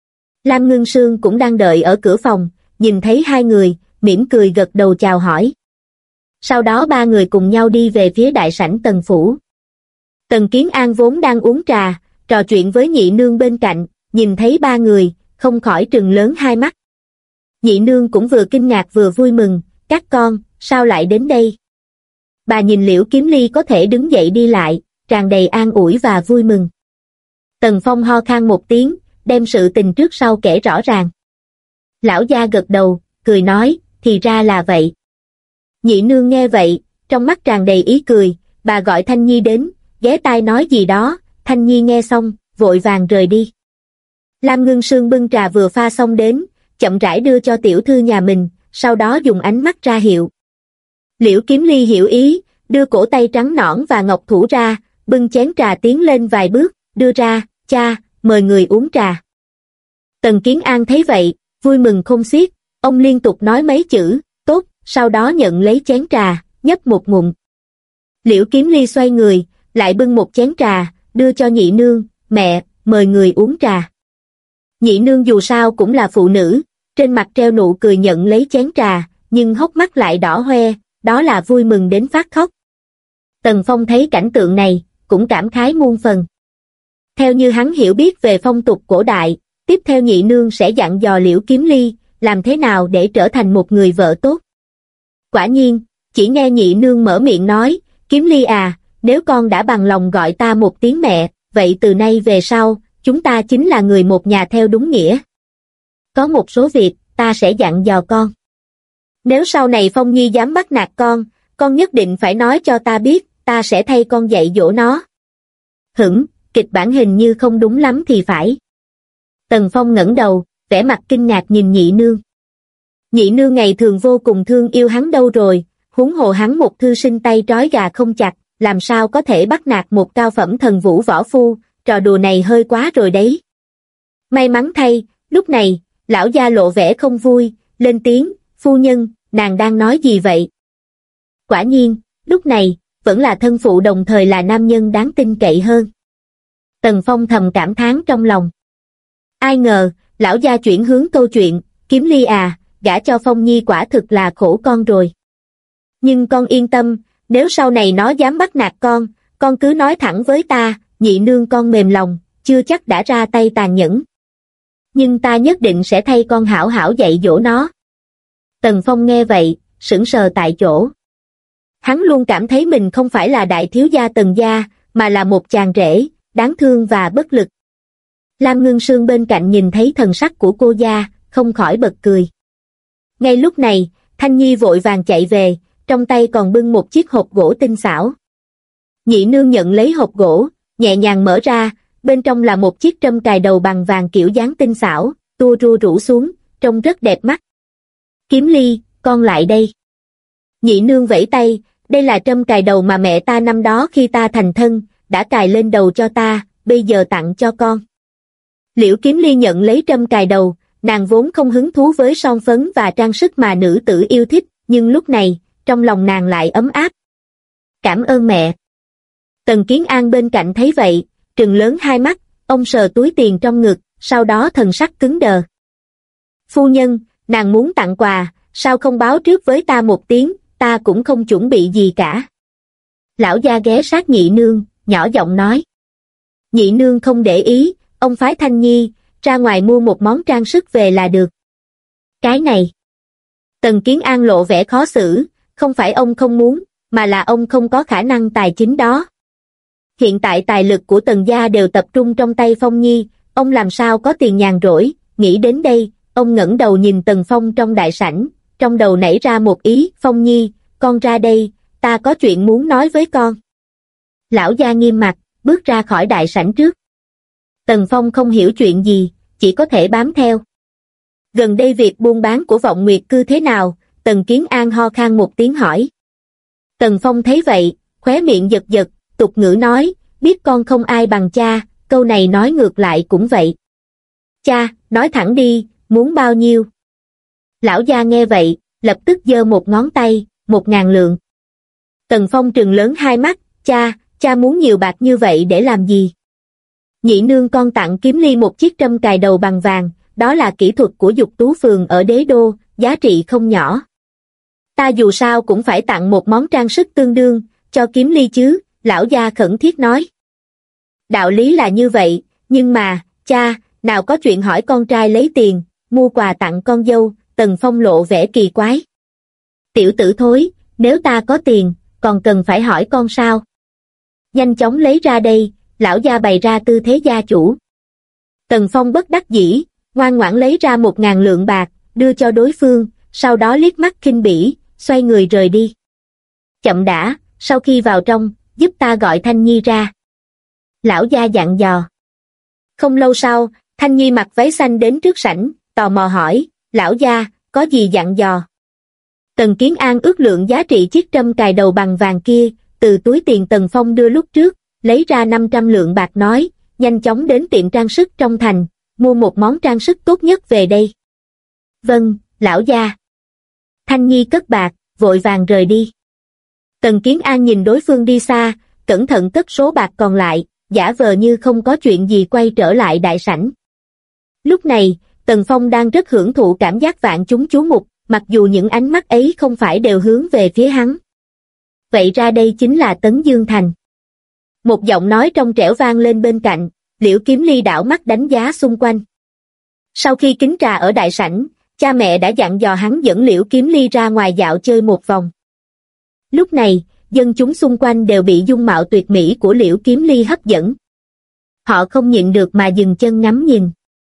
Lam Ngưng Sương cũng đang đợi ở cửa phòng, nhìn thấy hai người, mỉm cười gật đầu chào hỏi. Sau đó ba người cùng nhau đi về phía đại sảnh Tần phủ. Tần Kiến An vốn đang uống trà, trò chuyện với nhị nương bên cạnh, nhìn thấy ba người, không khỏi trừng lớn hai mắt. Nhị nương cũng vừa kinh ngạc vừa vui mừng, các con, sao lại đến đây? Bà nhìn Liễu Kiếm Ly có thể đứng dậy đi lại, tràn đầy an ủi và vui mừng. Tần Phong ho khan một tiếng, đem sự tình trước sau kể rõ ràng. Lão gia gật đầu, cười nói, thì ra là vậy. Nhị nương nghe vậy, trong mắt tràn đầy ý cười, bà gọi Thanh Nhi đến, ghé tai nói gì đó, Thanh Nhi nghe xong, vội vàng rời đi. Lam Ngưng Sương bưng trà vừa pha xong đến, chậm rãi đưa cho tiểu thư nhà mình, sau đó dùng ánh mắt ra hiệu. Liễu Kiếm Ly hiểu ý, đưa cổ tay trắng nõn và ngọc thủ ra, bưng chén trà tiến lên vài bước, đưa ra, cha, mời người uống trà. Tần Kiến An thấy vậy, vui mừng không xiết, ông liên tục nói mấy chữ, tốt, sau đó nhận lấy chén trà, nhấp một ngụm. Liễu Kiếm Ly xoay người, lại bưng một chén trà, đưa cho nhị nương, mẹ, mời người uống trà. Nhị nương dù sao cũng là phụ nữ, trên mặt treo nụ cười nhận lấy chén trà, nhưng hốc mắt lại đỏ hoe, đó là vui mừng đến phát khóc. Tần Phong thấy cảnh tượng này, cũng cảm khái muôn phần. Theo như hắn hiểu biết về phong tục cổ đại, tiếp theo nhị nương sẽ dặn dò Liễu Kiếm Ly, làm thế nào để trở thành một người vợ tốt. Quả nhiên, chỉ nghe nhị nương mở miệng nói, Kiếm Ly à, nếu con đã bằng lòng gọi ta một tiếng mẹ, vậy từ nay về sau, chúng ta chính là người một nhà theo đúng nghĩa. Có một số việc, ta sẽ dặn dò con. Nếu sau này Phong Nhi dám bắt nạt con nhất định phải nói cho ta biết, ta sẽ thay con dạy dỗ nó. Kịch bản hình như không đúng lắm thì phải. Tần Phong ngẩng đầu, vẻ mặt kinh ngạc nhìn nhị nương. Nhị nương ngày thường vô cùng thương yêu hắn đâu rồi, huống hồ hắn một thư sinh tay trói gà không chặt, làm sao có thể bắt nạt một cao phẩm thần vũ võ phu, trò đùa này hơi quá rồi đấy. May mắn thay, lúc này, lão gia lộ vẻ không vui, lên tiếng, phu nhân, nàng đang nói gì vậy? Quả nhiên, lúc này, vẫn là thân phụ đồng thời là nam nhân đáng tin cậy hơn. Tần Phong thầm cảm thán trong lòng. Ai ngờ, lão gia chuyển hướng câu chuyện, Kiếm Ly à, gả cho Phong Nhi quả thực là khổ con rồi. Nhưng con yên tâm, nếu sau này nó dám bắt nạt con cứ nói thẳng với ta, nhị nương con mềm lòng, chưa chắc đã ra tay tàn nhẫn. Nhưng ta nhất định sẽ thay con hảo hảo dạy dỗ nó. Tần Phong nghe vậy, sững sờ tại chỗ. Hắn luôn cảm thấy mình không phải là đại thiếu gia Tần gia, mà là một chàng rể, đáng thương và bất lực. Lam Ngưng Sương bên cạnh nhìn thấy thần sắc của cô gia, không khỏi bật cười. Ngay lúc này, Thanh Nhi vội vàng chạy về, trong tay còn bưng một chiếc hộp gỗ tinh xảo. Nhị nương nhận lấy hộp gỗ, nhẹ nhàng mở ra, bên trong là một chiếc trâm cài đầu bằng vàng kiểu dáng tinh xảo, tua rua rủ xuống, trông rất đẹp mắt. Kiếm Ly, con lại đây. Nhị nương vẫy tay, đây là trâm cài đầu mà mẹ ta năm đó khi ta thành thân, đã cài lên đầu cho ta, bây giờ tặng cho con. Liễu Kiếm Ly nhận lấy trâm cài đầu, nàng vốn không hứng thú với son phấn và trang sức mà nữ tử yêu thích, nhưng lúc này, trong lòng nàng lại ấm áp. Cảm ơn mẹ. Tần Kiến An bên cạnh thấy vậy, trừng lớn hai mắt, ông sờ túi tiền trong ngực, sau đó thần sắc cứng đờ. Phu nhân, nàng muốn tặng quà, sao không báo trước với ta một tiếng, ta cũng không chuẩn bị gì cả. Lão gia ghé sát nhị nương, nhỏ giọng nói. Nhị nương không để ý, ông phái Thanh Nhi, ra ngoài mua một món trang sức về là được. Cái này. Tần Kiến An lộ vẻ khó xử, không phải ông không muốn, mà là ông không có khả năng tài chính đó. Hiện tại tài lực của Tần gia đều tập trung trong tay Phong Nhi, ông làm sao có tiền nhàn rỗi, nghĩ đến đây, ông ngẩng đầu nhìn Tần Phong trong đại sảnh, trong đầu nảy ra một ý, Phong Nhi, con ra đây, ta có chuyện muốn nói với con. Lão gia nghiêm mặt, bước ra khỏi đại sảnh trước. Tần Phong không hiểu chuyện gì, chỉ có thể bám theo. Gần đây việc buôn bán của Vọng Nguyệt Cư thế nào? Tần Kiến An ho khan một tiếng hỏi. Tần Phong thấy vậy, khóe miệng giật giật, tục ngữ nói, biết con không ai bằng cha, câu này nói ngược lại cũng vậy. Cha, nói thẳng đi, muốn bao nhiêu? Lão gia nghe vậy, lập tức giơ một ngón tay, 1.000 lượng. Tần Phong trừng lớn hai mắt, cha muốn nhiều bạc như vậy để làm gì? Nhị nương con tặng Kiếm Ly một chiếc trâm cài đầu bằng vàng, đó là kỹ thuật của Dục Tú Phường ở Đế Đô, giá trị không nhỏ. Ta dù sao cũng phải tặng một món trang sức tương đương, cho Kiếm Ly chứ, lão gia khẩn thiết nói. Đạo lý là như vậy, nhưng mà, cha, nào có chuyện hỏi con trai lấy tiền, mua quà tặng con dâu, Tần Phong lộ vẻ kỳ quái. Tiểu tử thối, nếu ta có tiền, còn cần phải hỏi con sao? Nhanh chóng lấy ra đây, lão gia bày ra tư thế gia chủ. Tần Phong bất đắc dĩ, ngoan ngoãn lấy ra 1.000 lượng bạc, đưa cho đối phương, sau đó liếc mắt khinh bỉ, xoay người rời đi. Chậm đã, sau khi vào trong, giúp ta gọi Thanh Nhi ra. Lão gia dặn dò. Không lâu sau, Thanh Nhi mặc váy xanh đến trước sảnh, tò mò hỏi, lão gia, có gì dặn dò? Tần Kiến An ước lượng giá trị chiếc trâm cài đầu bằng vàng kia, từ túi tiền Tần Phong đưa lúc trước, lấy ra 500 lượng bạc nói, nhanh chóng đến tiệm trang sức trong thành, mua một món trang sức tốt nhất về đây. Vâng, lão gia. Thanh Nhi cất bạc, vội vàng rời đi. Tần Kiến An nhìn đối phương đi xa, cẩn thận cất số bạc còn lại, giả vờ như không có chuyện gì quay trở lại đại sảnh. Lúc này, Tần Phong đang rất hưởng thụ cảm giác vạn chúng chú mục, mặc dù những ánh mắt ấy không phải đều hướng về phía hắn. Vậy ra đây chính là Tấn Dương Thành. Một giọng nói trong trẻo vang lên bên cạnh, Liễu Kiếm Ly đảo mắt đánh giá xung quanh. Sau khi kính trà ở đại sảnh, cha mẹ đã dặn dò hắn dẫn Liễu Kiếm Ly ra ngoài dạo chơi một vòng. Lúc này, dân chúng xung quanh đều bị dung mạo tuyệt mỹ của Liễu Kiếm Ly hấp dẫn. Họ không nhịn được mà dừng chân ngắm nhìn.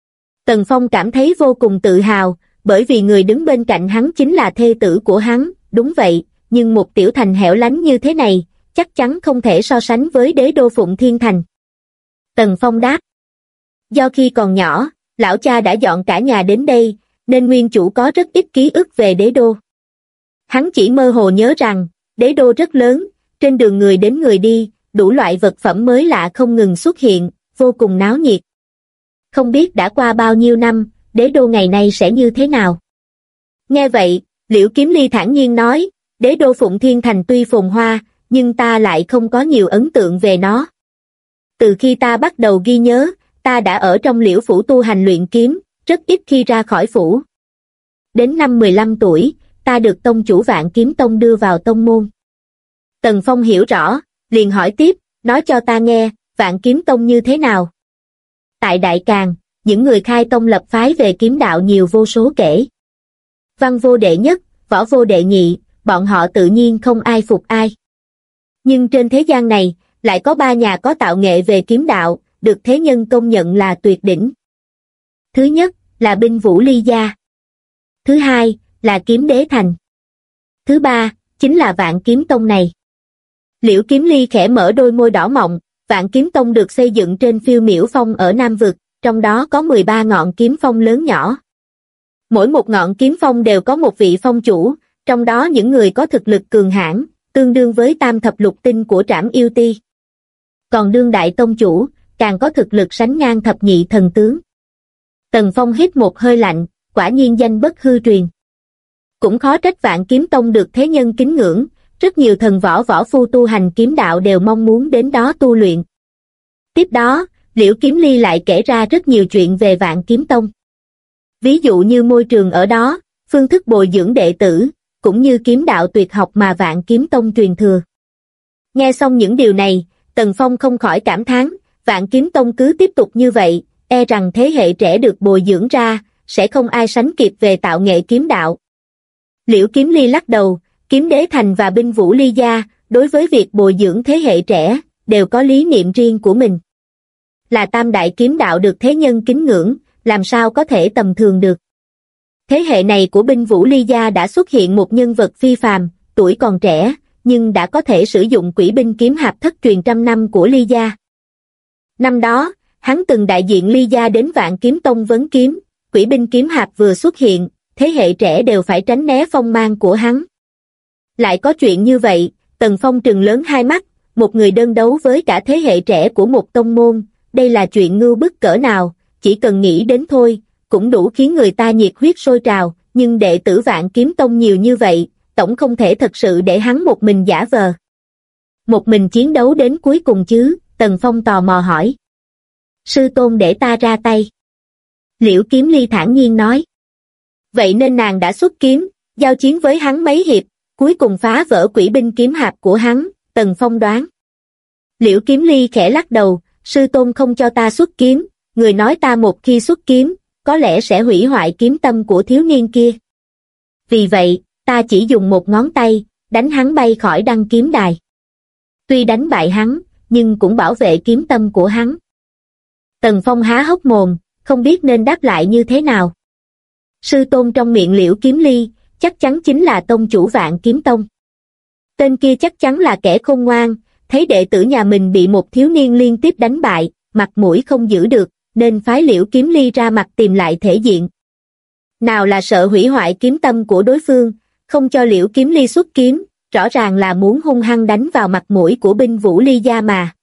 Tần Phong cảm thấy vô cùng tự hào, bởi vì người đứng bên cạnh hắn chính là thê tử của hắn, đúng vậy, nhưng một tiểu thành hẻo lánh như thế này, chắc chắn không thể so sánh với Đế Đô Phụng Thiên Thành. Tần Phong đáp. Do khi còn nhỏ, lão cha đã dọn cả nhà đến đây, nên nguyên chủ có rất ít ký ức về Đế Đô. Hắn chỉ mơ hồ nhớ rằng, Đế Đô rất lớn, trên đường người đến người đi, đủ loại vật phẩm mới lạ không ngừng xuất hiện, vô cùng náo nhiệt. Không biết đã qua bao nhiêu năm, Đế Đô ngày nay sẽ như thế nào? Nghe vậy, Liễu Kiếm Ly thản nhiên nói, Đế Đô Phụng Thiên Thành tuy phồn hoa, nhưng ta lại không có nhiều ấn tượng về nó. Từ khi ta bắt đầu ghi nhớ, ta đã ở trong Liễu Phủ tu hành luyện kiếm, rất ít khi ra khỏi phủ. Đến năm 15 tuổi, ta được tông chủ Vạn Kiếm Tông đưa vào tông môn. Tần Phong hiểu rõ, liền hỏi tiếp, nói cho ta nghe, Vạn Kiếm Tông như thế nào? Tại Đại Càn, những người khai tông lập phái về kiếm đạo nhiều vô số kể. Văn vô đệ nhất, võ vô đệ nhị, bọn họ tự nhiên không ai phục ai. Nhưng trên thế gian này, lại có 3 nhà có tạo nghệ về kiếm đạo, được thế nhân công nhận là tuyệt đỉnh. Thứ nhất là Binh Vũ Ly gia. Thứ hai là Kiếm Đế Thành. Thứ ba chính là Vạn Kiếm Tông này. Liễu Kiếm Ly khẽ mở đôi môi đỏ mọng. Vạn Kiếm Tông được xây dựng trên Phiêu Miểu Phong ở Nam Vực, trong đó có 13 ngọn kiếm phong lớn nhỏ. Mỗi một ngọn kiếm phong đều có một vị phong chủ, trong đó những người có thực lực cường hãn, tương đương với tam thập lục tinh của Trảm Yêu Ti. Còn đương đại tông chủ, càng có thực lực sánh ngang thập nhị thần tướng. Tần Phong hít một hơi lạnh, quả nhiên danh bất hư truyền. Cũng khó trách Vạn Kiếm Tông được thế nhân kính ngưỡng, rất nhiều thần võ võ phu tu hành kiếm đạo đều mong muốn đến đó tu luyện. Tiếp đó, Liễu Kiếm Ly lại kể ra rất nhiều chuyện về Vạn Kiếm Tông. Ví dụ như môi trường ở đó, phương thức bồi dưỡng đệ tử, cũng như kiếm đạo tuyệt học mà Vạn Kiếm Tông truyền thừa. Nghe xong những điều này, Tần Phong không khỏi cảm thán, Vạn Kiếm Tông cứ tiếp tục như vậy, e rằng thế hệ trẻ được bồi dưỡng ra, sẽ không ai sánh kịp về tạo nghệ kiếm đạo. Liễu Kiếm Ly lắc đầu, Kiếm Đế Thành và Binh Vũ Ly gia, đối với việc bồi dưỡng thế hệ trẻ, đều có lý niệm riêng của mình. Là tam đại kiếm đạo được thế nhân kính ngưỡng, làm sao có thể tầm thường được. Thế hệ này của Binh Vũ Ly gia đã xuất hiện một nhân vật phi phàm, tuổi còn trẻ, nhưng đã có thể sử dụng quỷ binh kiếm hạp thất truyền trăm năm của Ly gia. Năm đó, hắn từng đại diện Ly gia đến Vạn Kiếm Tông vấn kiếm, quỷ binh kiếm hạp vừa xuất hiện, thế hệ trẻ đều phải tránh né phong mang của hắn. Lại có chuyện như vậy, Tần Phong trừng lớn hai mắt, một người đơn đấu với cả thế hệ trẻ của một tông môn, đây là chuyện ngưu bức cỡ nào, chỉ cần nghĩ đến thôi, cũng đủ khiến người ta nhiệt huyết sôi trào, nhưng đệ tử Vạn Kiếm Tông nhiều như vậy, tổng không thể thật sự để hắn một mình giả vờ. Một mình chiến đấu đến cuối cùng chứ, Tần Phong tò mò hỏi. Sư tôn để ta ra tay. Liễu Kiếm Ly thản nhiên nói. Vậy nên nàng đã xuất kiếm, giao chiến với hắn mấy hiệp, cuối cùng phá vỡ quỷ binh kiếm hạp của hắn, Tần Phong đoán. Liễu Kiếm Ly khẽ lắc đầu, sư tôn không cho ta xuất kiếm, người nói ta một khi xuất kiếm, có lẽ sẽ hủy hoại kiếm tâm của thiếu niên kia. Vì vậy, ta chỉ dùng một ngón tay, đánh hắn bay khỏi đăng kiếm đài. Tuy đánh bại hắn, nhưng cũng bảo vệ kiếm tâm của hắn. Tần Phong há hốc mồm, không biết nên đáp lại như thế nào. Sư tôn trong miệng Liễu Kiếm Ly, chắc chắn chính là tông chủ Vạn Kiếm Tông. Tên kia chắc chắn là kẻ khôn ngoan, thấy đệ tử nhà mình bị một thiếu niên liên tiếp đánh bại, mặt mũi không giữ được, nên phái Liễu Kiếm Ly ra mặt tìm lại thể diện. Nào là sợ hủy hoại kiếm tâm của đối phương, không cho Liễu Kiếm Ly xuất kiếm, rõ ràng là muốn hung hăng đánh vào mặt mũi của binh vũ Ly gia mà.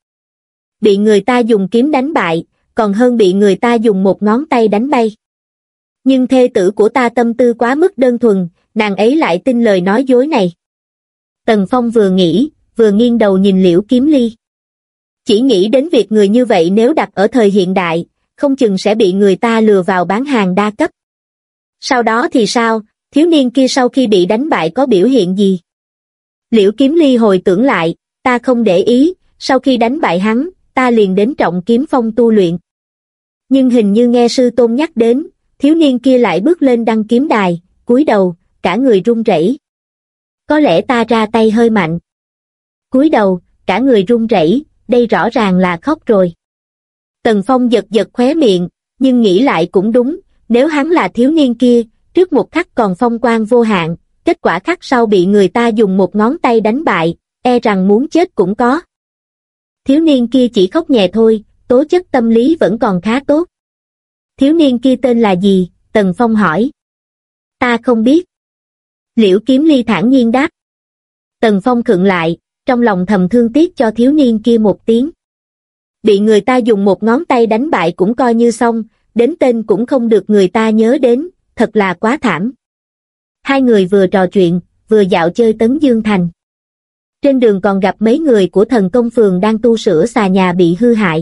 Bị người ta dùng kiếm đánh bại, còn hơn bị người ta dùng một ngón tay đánh bay. Nhưng thê tử của ta tâm tư quá mức đơn thuần, nàng ấy lại tin lời nói dối này. Tần Phong vừa nghĩ, vừa nghiêng đầu nhìn Liễu Kiếm Ly. Chỉ nghĩ đến việc người như vậy nếu đặt ở thời hiện đại, không chừng sẽ bị người ta lừa vào bán hàng đa cấp. Sau đó thì sao, thiếu niên kia sau khi bị đánh bại có biểu hiện gì? Liễu Kiếm Ly hồi tưởng lại, ta không để ý, sau khi đánh bại hắn, ta liền đến Trọng Kiếm Phong tu luyện. Nhưng hình như nghe sư tôn nhắc đến, thiếu niên kia lại bước lên đăng kiếm đài, cúi đầu, cả người run rẩy. Có lẽ ta ra tay hơi mạnh. Cúi đầu, cả người run rẩy, đây rõ ràng là khóc rồi. Tần Phong giật giật khóe miệng, nhưng nghĩ lại cũng đúng, nếu hắn là thiếu niên kia, trước một khắc còn phong quang vô hạn, kết quả khắc sau bị người ta dùng một ngón tay đánh bại, e rằng muốn chết cũng có. Thiếu niên kia chỉ khóc nhẹ thôi, tố chất tâm lý vẫn còn khá tốt. Thiếu niên kia tên là gì? Tần Phong hỏi. Ta không biết. Liễu Kiếm Ly thản nhiên đáp. Tần Phong khựng lại, trong lòng thầm thương tiếc cho thiếu niên kia một tiếng. Bị người ta dùng một ngón tay đánh bại cũng coi như xong, đến tên cũng không được người ta nhớ đến, thật là quá thảm. Hai người vừa trò chuyện, vừa dạo chơi Tấn Dương Thành. Trên đường còn gặp mấy người của Thần Công Phường đang tu sửa xà nhà bị hư hại.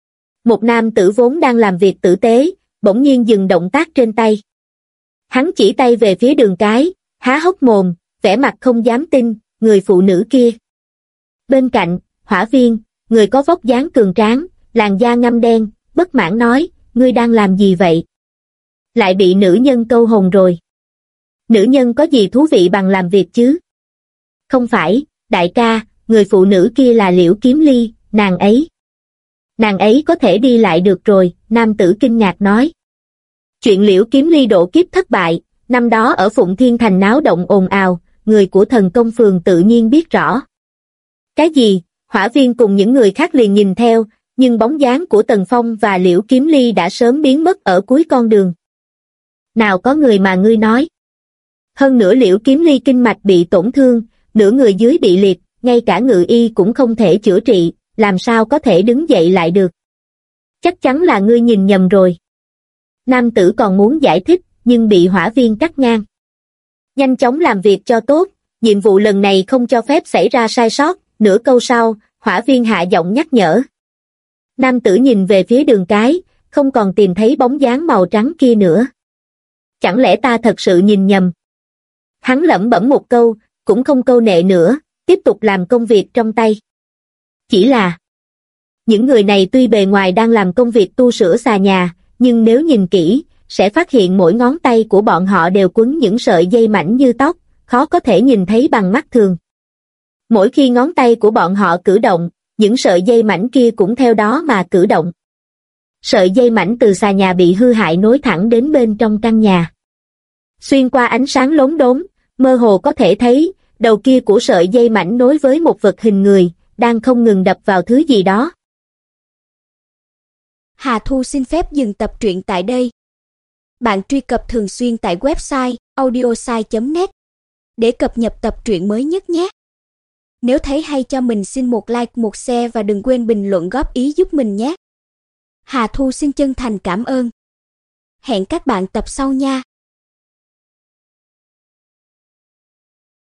Một nam tử vốn đang làm việc tử tế, bỗng nhiên dừng động tác trên tay. Hắn chỉ tay về phía Đường Cái, há hốc mồm, vẻ mặt không dám tin, người phụ nữ kia. Bên cạnh, Hỏa Viên, người có vóc dáng cường tráng, làn da ngăm đen, bất mãn nói, ngươi đang làm gì vậy? Lại bị nữ nhân câu hồn rồi. Nữ nhân có gì thú vị bằng làm việc chứ? Không phải, đại ca, người phụ nữ kia là Liễu Kiếm Ly, nàng ấy. Nàng ấy có thể đi lại được rồi, nam tử kinh ngạc nói. Chuyện Liễu Kiếm Ly độ kiếp thất bại, năm đó ở Phụng Thiên Thành náo động ồn ào, người của Thần Công Phường tự nhiên biết rõ. Cái gì? Hỏa Viên cùng những người khác liền nhìn theo, nhưng bóng dáng của Tần Phong và Liễu Kiếm Ly đã sớm biến mất ở cuối con đường. Nào có người mà ngươi nói. Hơn nữa Liễu Kiếm Ly kinh mạch bị tổn thương, nửa người dưới bị liệt, ngay cả ngự y cũng không thể chữa trị, làm sao có thể đứng dậy lại được. Chắc chắn là ngươi nhìn nhầm rồi. Nam tử còn muốn giải thích, nhưng bị Hỏa Viên cắt ngang. Nhanh chóng làm việc cho tốt, nhiệm vụ lần này không cho phép xảy ra sai sót, nửa câu sau, Hỏa Viên hạ giọng nhắc nhở. Nam tử nhìn về phía Đường Cái, không còn tìm thấy bóng dáng màu trắng kia nữa. Chẳng lẽ ta thật sự nhìn nhầm? Hắn lẩm bẩm một câu, cũng không câu nệ nữa, tiếp tục làm công việc trong tay. Chỉ là, những người này tuy bề ngoài đang làm công việc tu sửa xà nhà, nhưng nếu nhìn kỹ, sẽ phát hiện mỗi ngón tay của bọn họ đều quấn những sợi dây mảnh như tóc, khó có thể nhìn thấy bằng mắt thường. Mỗi khi ngón tay của bọn họ cử động, những sợi dây mảnh kia cũng theo đó mà cử động. Sợi dây mảnh từ xà nhà bị hư hại nối thẳng đến bên trong căn nhà. Xuyên qua ánh sáng lốm đốm, mơ hồ có thể thấy, đầu kia của sợi dây mảnh nối với một vật hình người, đang không ngừng đập vào thứ gì đó. Hà Thu xin phép dừng tập truyện tại đây. Bạn truy cập thường xuyên tại website audiosai.net để cập nhật tập truyện mới nhất nhé. Nếu thấy hay cho mình xin một like, một share và đừng quên bình luận góp ý giúp mình nhé. Hà Thu xin chân thành cảm ơn. Hẹn các bạn tập sau nha.